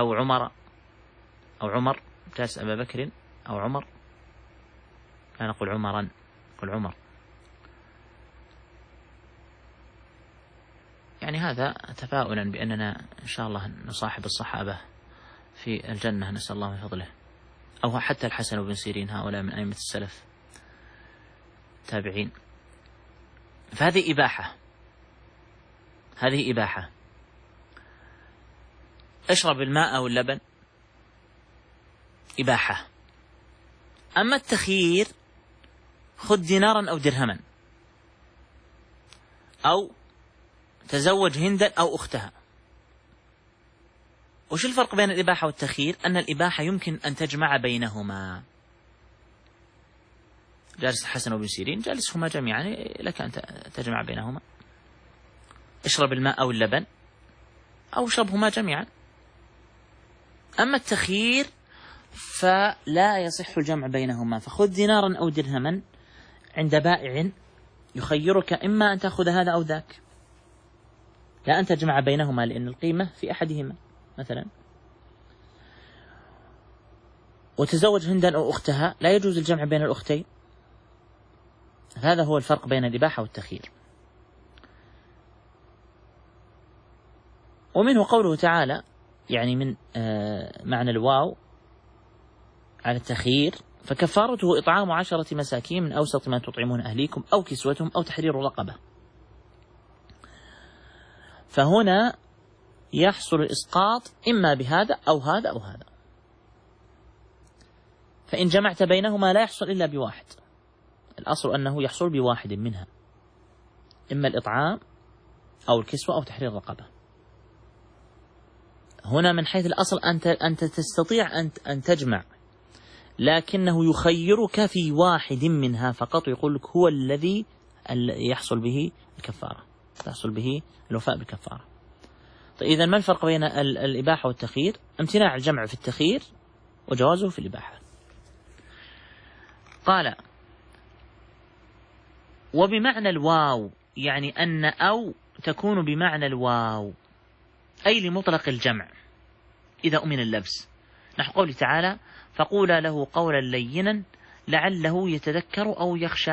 عمر، جالس أبا بكر أو عمر، لا نقول عمرا، نقول عمر، يعني يعني هذا تفاؤلا بأننا إن شاء الله نصاحب الصحابة في الجنة، نسأل الله من فضله، أو حتى الحسن بن سيرين، هؤلاء من أئمة السلف تابعين. فهذه إباحة، هذه إباحة. اشرب الماء أو اللبن إباحة. أما التخيير، خذ دينارا أو درهما، أو تزوج هندا أو أختها. وش الفرق بين الإباحة والتخيير؟ أن الإباحة يمكن أن تجمع بينهما. جالس الحسن بن سيرين، جالسهما جميعا، لك أن تجمع بينهما. اشرب الماء أو اللبن، أو اشربهما جميعا. أما التخيير فلا يصح الجمع بينهما، فخذ دينارا أو درهما عند بائع يخيرك إما أن تأخذ هذا أو ذاك، لا أن تجمع بينهما، لأن القيمة في أحدهما مثلا. وتزوج هندا أو أختها، لا يجوز الجمع بين الأختين. هذا هو الفرق بين الإباحة والتخيير. ومنه قوله تعالى، يعني من معنى الواو على التخيير، فكفارته إطعام 10 مساكين من أوسط ما تطعمون أهليكم أو كسوتهم أو تحرير رقبة. فهنا يحصل الإسقاط إما بهذا أو هذا أو هذا. فإن جمعت بينهما لا يحصل إلا بواحد، الأصل أنه يحصل بواحد منها، إما الإطعام أو الكسوة أو تحرير رقبة. هنا من حيث الأصل أنت تستطيع أن تجمع، لكنه يخيرك في واحد منها فقط، يقول لك هو الذي يحصل به الكفارة، تحصل به الوفاء بالكفارة. طيب إذن ما الفرق بين الإباحة والتخيير؟ امتناع الجمع في التخيير وجوازه في الإباحة. قال: وبمعنى الواو، يعني أن أو تكون بمعنى الواو، أي لمطلق الجمع إذا أمن اللبس، نحو قوله تعالى: فقولا له قولا لينا لعله يتذكر أو يخشى.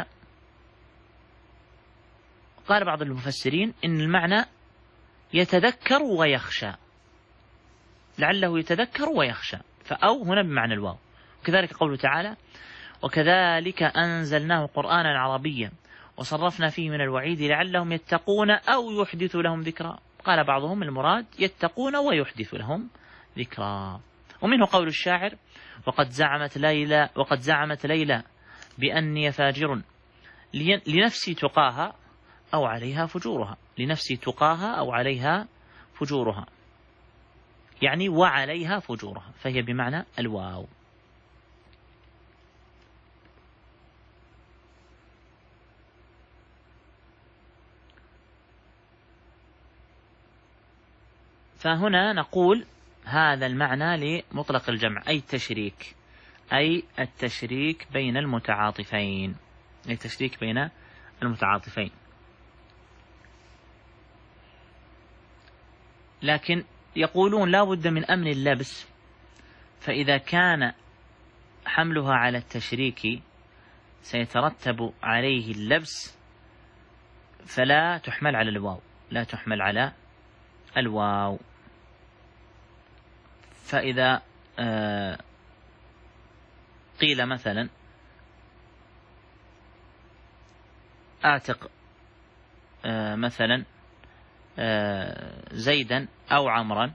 قال بعض المفسرين إن المعنى يتذكر ويخشى، لعله يتذكر ويخشى، فأو هنا بمعنى الواو. وكذلك قوله تعالى: وكذلك أنزلناه قرآنا عربيا وصرفنا فيه من الوعيد لعلهم يتقون أو يحدث لهم ذكرا. قال بعضهم المراد يتقون ويحدث لهم ذكرا. ومنه قول الشاعر: وقد زعمت ليلى بأني فاجر لنفسي تقاها أو عليها فجورها. لنفسي تقاها أو عليها فجورها، يعني وعليها فجورها، فهي بمعنى الواو. فهنا نقول هذا المعنى لمطلق الجمع، أي التشريك، أي التشريك بين المتعاطفين، أي التشريك بين المتعاطفين. لكن يقولون لا بد من أمن اللبس، فإذا كان حملها على التشريك سيترتب عليه اللبس فلا تحمل على الواو، لا تحمل على الواو. فإذا قيل مثلا أعتق مثلا زيدا أو عمرا،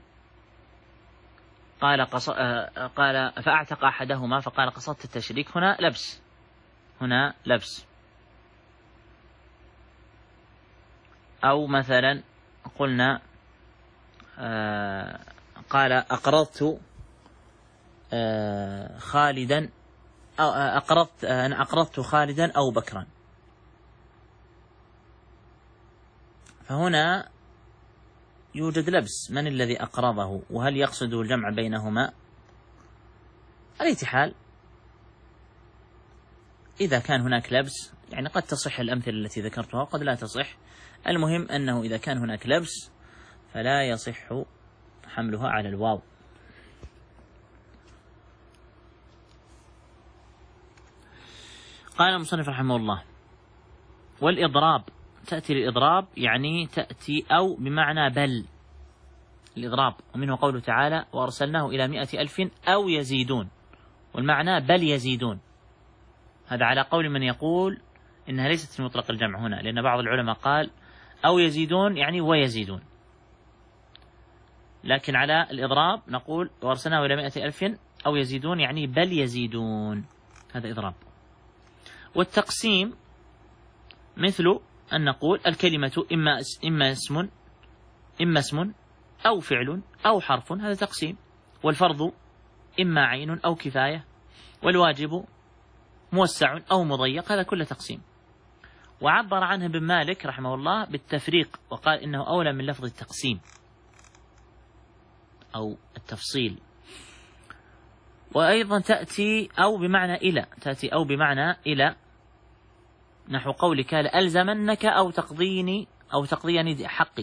قال فأعتق أحدهما فقال قصدت التشريك، هنا لبس، هنا لبس. أو مثلا قلنا قال أقرضت خالدا، أو أقرضت خالدا أو بكرا، فهنا يوجد لبس، من الذي أقرضه وهل يقصد الجمع بينهما؟ على أي حال إذا كان هناك لبس، يعني قد تصح الأمثلة التي ذكرتها وقد لا تصح، المهم أنه إذا كان هناك لبس فلا يصح حملها على الواو. قال المصنف رحمه الله: والإضراب تأتي للإضراب، يعني تأتي أو بمعنى بل، الإضراب، ومنه قوله تعالى وأرسلناه إلى 100,000 أو يزيدون، والمعنى بل يزيدون. هذا على قول من يقول إنها ليست في مطلق الجمع هنا، لأن بعض العلماء قال أو يزيدون يعني ويزيدون، لكن على الإضراب نقول وأرسلناه إلى 100,000 أو يزيدون يعني بل يزيدون، هذا إضراب. والتقسيم مثل أن نقول الكلمة إما اسم أو فعل أو حرف، هذا تقسيم. والفرض إما عين أو كفاية، والواجب موسع أو مضيق، هذا كله تقسيم. وعبر عنه ابن مالك رحمه الله بالتفريق، وقال إنه أولى من لفظ التقسيم أو التفصيل. وأيضا تأتي أو بمعنى إلى، تأتي أو بمعنى إلى، نحو قولك لألزمنك أو تقضيني حقي،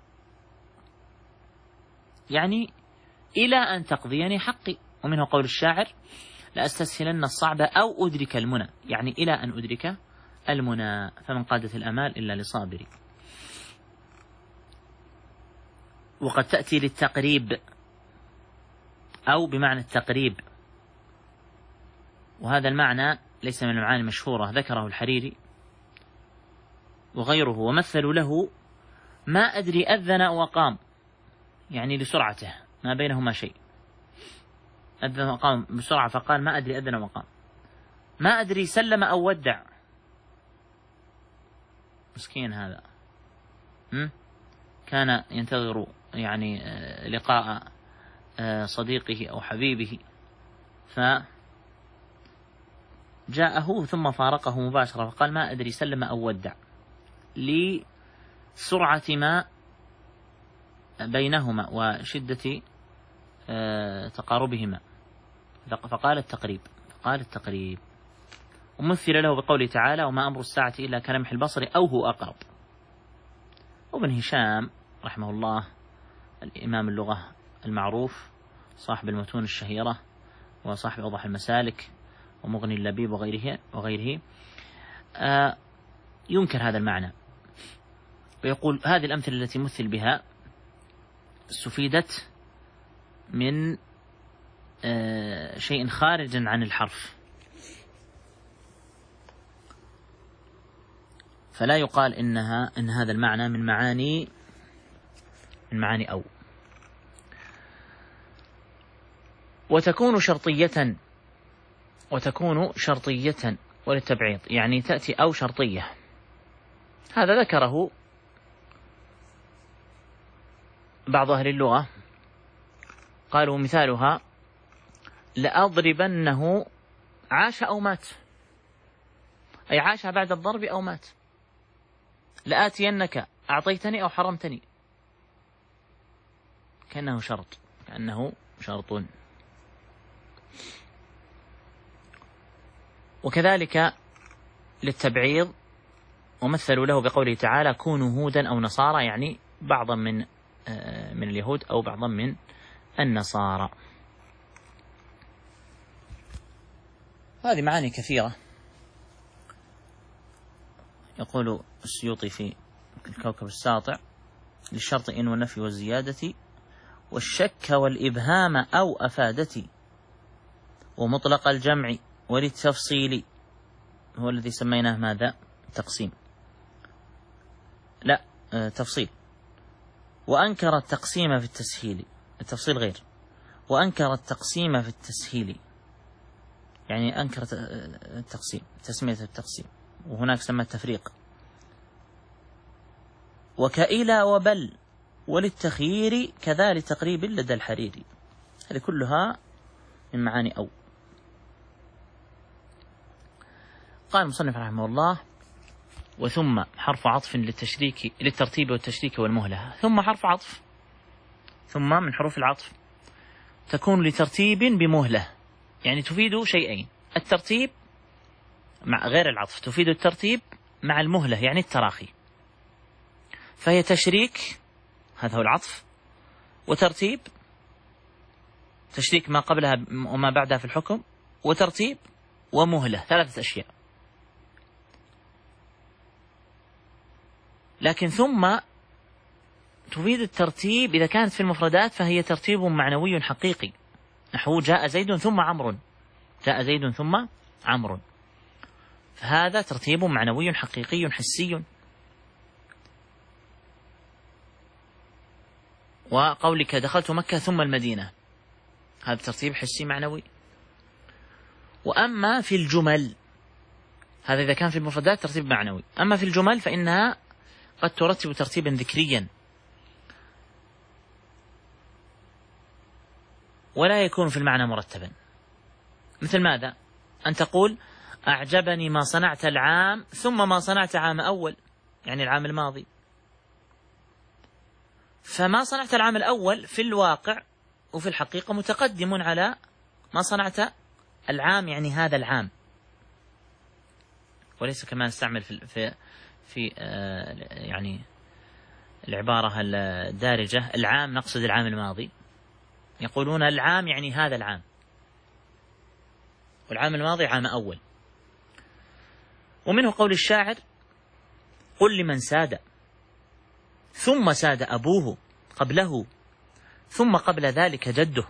يعني إلى أن تقضيني حقي. ومنه قول الشاعر لأستسهلن الصعب أو أدرك المنى، يعني إلى أن أدرك المنى، فمن قادت الأمال إلا لصابري. وقد تأتي للتقريب أو بمعنى التقريب، وهذا المعنى ليس من المعاني المشهورة، ذكره الحريري وغيره، ومثلوا له ما أدري أذن وقام، يعني لسرعته ما بينهما شيء، أذن وقام بسرعة فقال ما أدري أذن وقام. ما أدري سلم أو ودع، مسكين هذا، كان ينتظر يعني لقاء صديقه أو حبيبه، فجاءه ثم فارقه مباشرة، فقال ما أدري سلم أو ودع، لسرعة ما بينهما وشدة تقاربهما، فقال التقريب. ومثل له بقوله تعالى وما أمر الساعة إلا كلمح البصر أو هو أقرب. وابن هشام رحمه الله الإمام اللغة المعروف صاحب المتون الشهيرة وصاحب أوضح المسالك ومغني اللبيب وغيره ينكر هذا المعنى، ويقول هذه الأمثلة التي مثل بها استفيدت من شيء خارج عن الحرف، فلا يقال إن هذا المعنى من معاني أو. وتكون شرطية وللتبعيض، يعني تأتي أو شرطية، هذا ذكره بعض أهل اللغة، قالوا مثالها لأضربنه عاش أو مات، أي عاش بعد الضرب أو مات. لآتينك أعطيتني أو حرمتني، كأنه شرط. وكذلك للتبعيض، ومثلوا له بقوله تعالى كونوا هودا أو نصارى، يعني بعضا من اليهود أو بعضا من النصارى. هذه معاني كثيرة. يقول السيوطي في الكوكب الساطع للشرط إن والنفي والزيادة والشك والإبهام أو أفادتي، ومطلق الجمع وللتفصيل، هو الذي سميناه ماذا؟ تقسيم، لا تفصيل. وأنكر التقسيم في التسهيل، التفصيل غير، وأنكر التقسيم في التسهيل، يعني أنكر التقسيم، تسمية التقسيم، وهناك سمى التفريق. وكإلى وبل وللتخيير كذا لتقريب لدى الحريري، هذه كلها من معاني أو. قال المصنف رحمه الله وثم حرف عطف للترتيب والتشريك والمهلة. ثم حرف عطف، ثم من حروف العطف تكون لترتيب بمهلة، يعني تفيد شيئين، الترتيب مع غير العطف تفيد الترتيب مع المهلة يعني التراخي، فهي تشريك، هذا هو العطف، وترتيب، تشريك ما قبلها وما بعدها في الحكم، وترتيب ومهلة، ثلاثة أشياء. لكن ثم تفيد الترتيب إذا كانت في المفردات فهي ترتيب معنوي حقيقي، نحو جاء زيد ثم عمرو، جاء زيد ثم عمرو، فهذا ترتيب معنوي حقيقي حسي. وقولك دخلت مكة ثم المدينة، هذا ترتيب حسي معنوي. وأما في الجمل، هذا إذا كان في المفردات ترتيب معنوي، أما في الجمل فإنها قد ترتب ترتيبا ذكريا ولا يكون في المعنى مرتبا. مثل ماذا؟ أن تقول أعجبني ما صنعت العام ثم ما صنعت عام أول، يعني العام الماضي. فما صنعت العام الأول في الواقع وفي الحقيقة متقدم على ما صنعت العام، يعني هذا العام، وليس كما نستعمل في يعني العبارة الدارجة العام نقصد العام الماضي، يقولون العام يعني هذا العام، والعام الماضي عام أول. ومنه قول الشاعر قل لمن ساد ثم ساد أبوه قبله ثم قبل ذلك جده،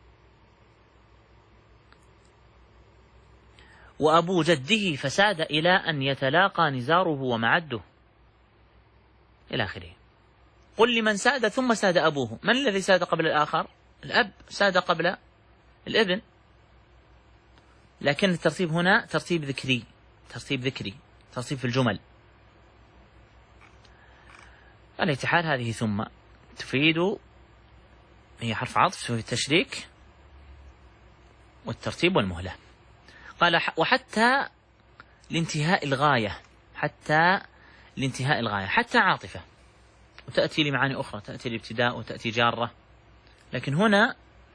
وأبو جده فساد إلى أن يتلاقى نزاره ومعده، إلى آخره. قل لمن ساد ثم ساد أبوه، من الذي ساد قبل الآخر؟ الأب ساد قبل الابن، لكن الترتيب هنا ترتيب ذكري، ترتيب في الجمل. على أي حال هذه ثم تفيد، هي حرف عطف تفيد التشريك والترتيب والمهلة. قال وحتى لانتهاء الغاية، حتى عاطفة، وتأتي لمعاني أخرى، تأتي الابتداء وتأتي جارة، لكن هنا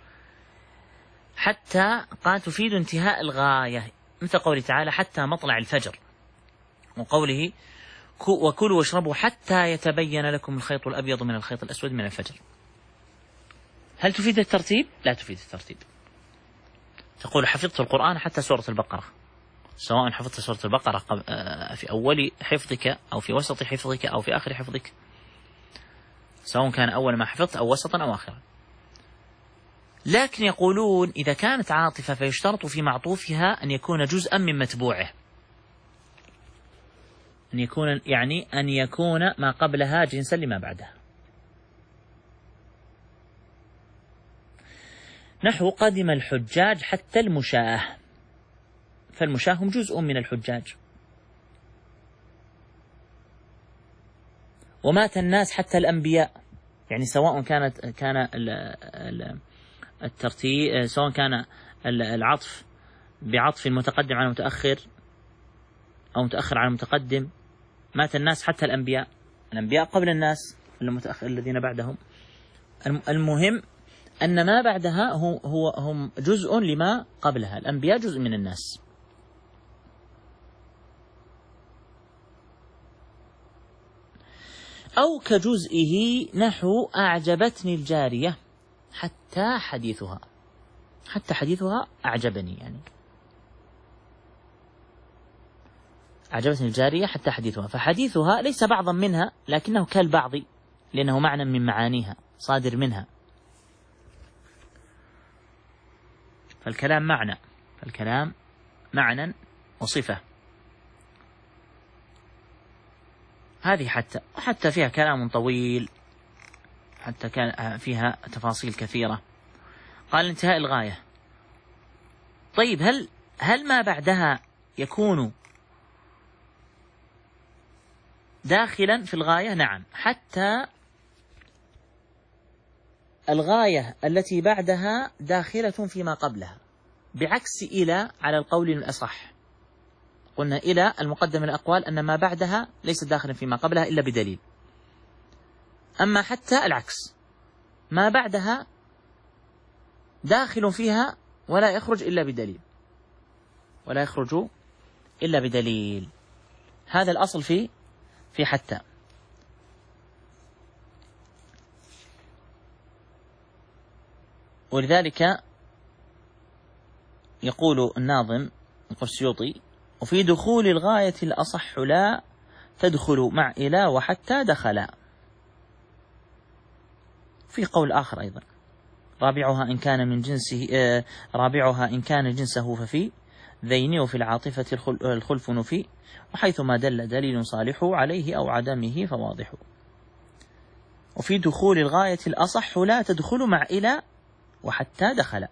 حتى قال تفيد انتهاء الغاية، مثل قوله تعالى حتى مطلع الفجر، وقوله وكلوا واشربوا حتى يتبين لكم الخيط الأبيض من الخيط الأسود من الفجر. هل تفيد الترتيب؟ لا تفيد الترتيب. تقول حفظت القرآن حتى سورة البقرة، سواء حفظت سورة البقرة في أول حفظك أو في وسط حفظك أو في آخر حفظك، سواء كان أول ما حفظت أو وسطا أو آخرا. لكن يقولون إذا كانت عاطفة فيشترط في معطوفها أن يكون جزءا من متبوعه، أن يكون ما قبلها جنسا لما بعدها. نحو قدم الحجاج حتى المشاة، فالمشاة هم جزء من الحجاج. ومات الناس حتى الأنبياء، يعني سواء كان الترتيب، سواء كان العطف بعطف المتقدم على المتأخر أو متأخر على المتقدم. مات الناس حتى الأنبياء قبل الناس المتأخر الذين بعدهم. المهم أن ما بعدها هم جزء لما قبلها، الأنبياء جزء من الناس. أو كجزئه نحو أعجبتني الجارية حتى حديثها أعجبني، يعني أعجبتني الجارية حتى حديثها، فحديثها ليس بعضا منها لكنه كالبعض، لأنه معنى من معانيها صادر منها. فالكلام معنى وصفة. هذه حتى فيها كلام طويل، حتى كان فيها تفاصيل كثيرة. قال انتهاء الغاية. طيب هل ما بعدها يكون داخلا في الغاية؟ نعم، حتى الغاية التي بعدها داخلة فيما قبلها، بعكس إلى على القول الأصح. قلنا إلى المقدم من الأقوال أن ما بعدها ليس داخلا فيما قبلها إلا بدليل، أما حتى العكس، ما بعدها داخل فيها ولا يخرج إلا بدليل، هذا الأصل في حتى. ولذلك يقول الناظم السيوطي وفي دخول الغاية الأصح لا تدخل مع إلى وحتى دخلا. في قول آخر أيضا: رابعها إن كان جنسه ففي ذين، وفي العاطفة الخلف نفي، وحيث ما دل دليل صالح عليه أو عدمه فواضح. وفي دخول الغاية الأصح لا تدخل مع إلى وحتى دخل.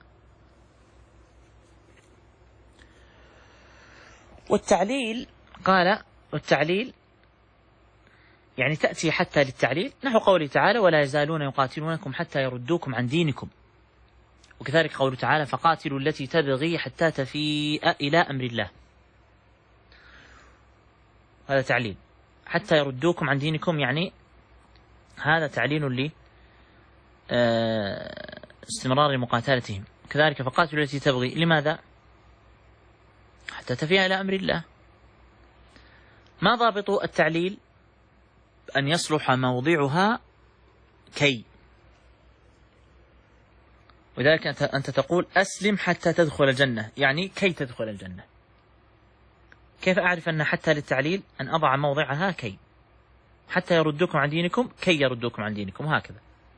والتعليل قال: والتعليل يعني تأتي حتى للتعليل، نحو قوله تعالى: ولا يزالون يقاتلونكم حتى يردوكم عن دينكم. وكذلك قوله تعالى: فقاتلوا التي تبغي حتى تفيء إلى أمر الله. هذا تعليل، حتى يردوكم عن دينكم، يعني هذا تعليل استمرار مقاتلتهم. كذلك فقاتلوا التي تبغي، لماذا؟ حتى تفيء إلى أمر الله. ما ضابط التعليل؟ أن يصلح موضعها كي. وذلك أنت تقول: أسلم حتى تدخل الجنة، يعني كي تدخل الجنة. كيف أعرف أن حتى للتعليل؟ أن أضع موضعها كي. حتى يردوكم عن دينكم، كي يردوكم عن دينكم، هكذا.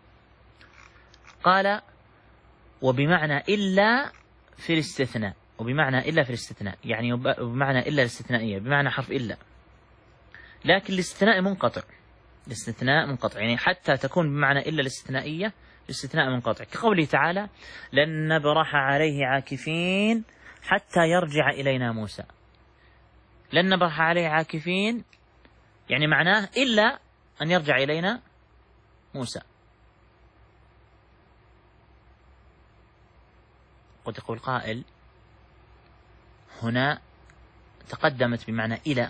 قال: وبمعنى إلا في الاستثناء. وبمعنى إلا في الاستثناء يعني بمعنى إلا الاستثنائية، بمعنى حرف إلا، لكن الاستثناء منقطع. الاستثناء منقطع، يعني حتى تكون بمعنى إلا الاستثنائية، الاستثناء منقطع، كقوله تعالى: لن نبرح عليه عاكفين حتى يرجع إلينا موسى. لن نبرح عليه عاكفين يعني معناه إلا أن يرجع إلينا موسى. قد يقول قائل: هنا تقدمت بمعنى إلى.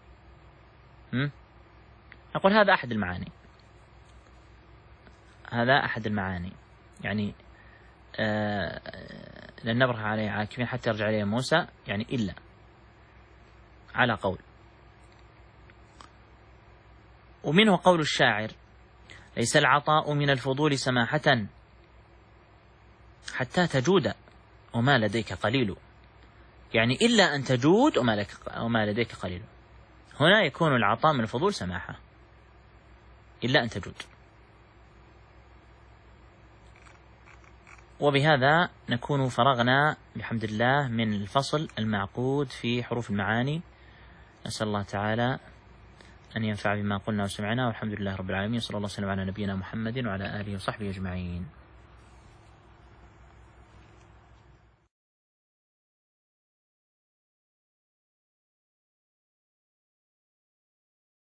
نقول هذا أحد المعاني، هذا أحد المعاني، يعني لن نبرح عليه عاكفين حتى يرجع إليه موسى، يعني إلا، على قول. ومنه قول الشاعر: ليس العطاء من الفضول سماحة حتى تجود وما لديك قليل، يعني إلا أن تجود وما لديك قليل. هنا يكون العطاء من الفضول سماحة، إلا أن تجود. وبهذا نكون فرغنا بحمد الله من الفصل المعقود في حروف المعاني. نسأل الله تعالى أن ينفع بما قلنا وسمعنا، والحمد لله رب العالمين، صلى الله وسلم على نبينا محمد وعلى آله وصحبه أجمعين.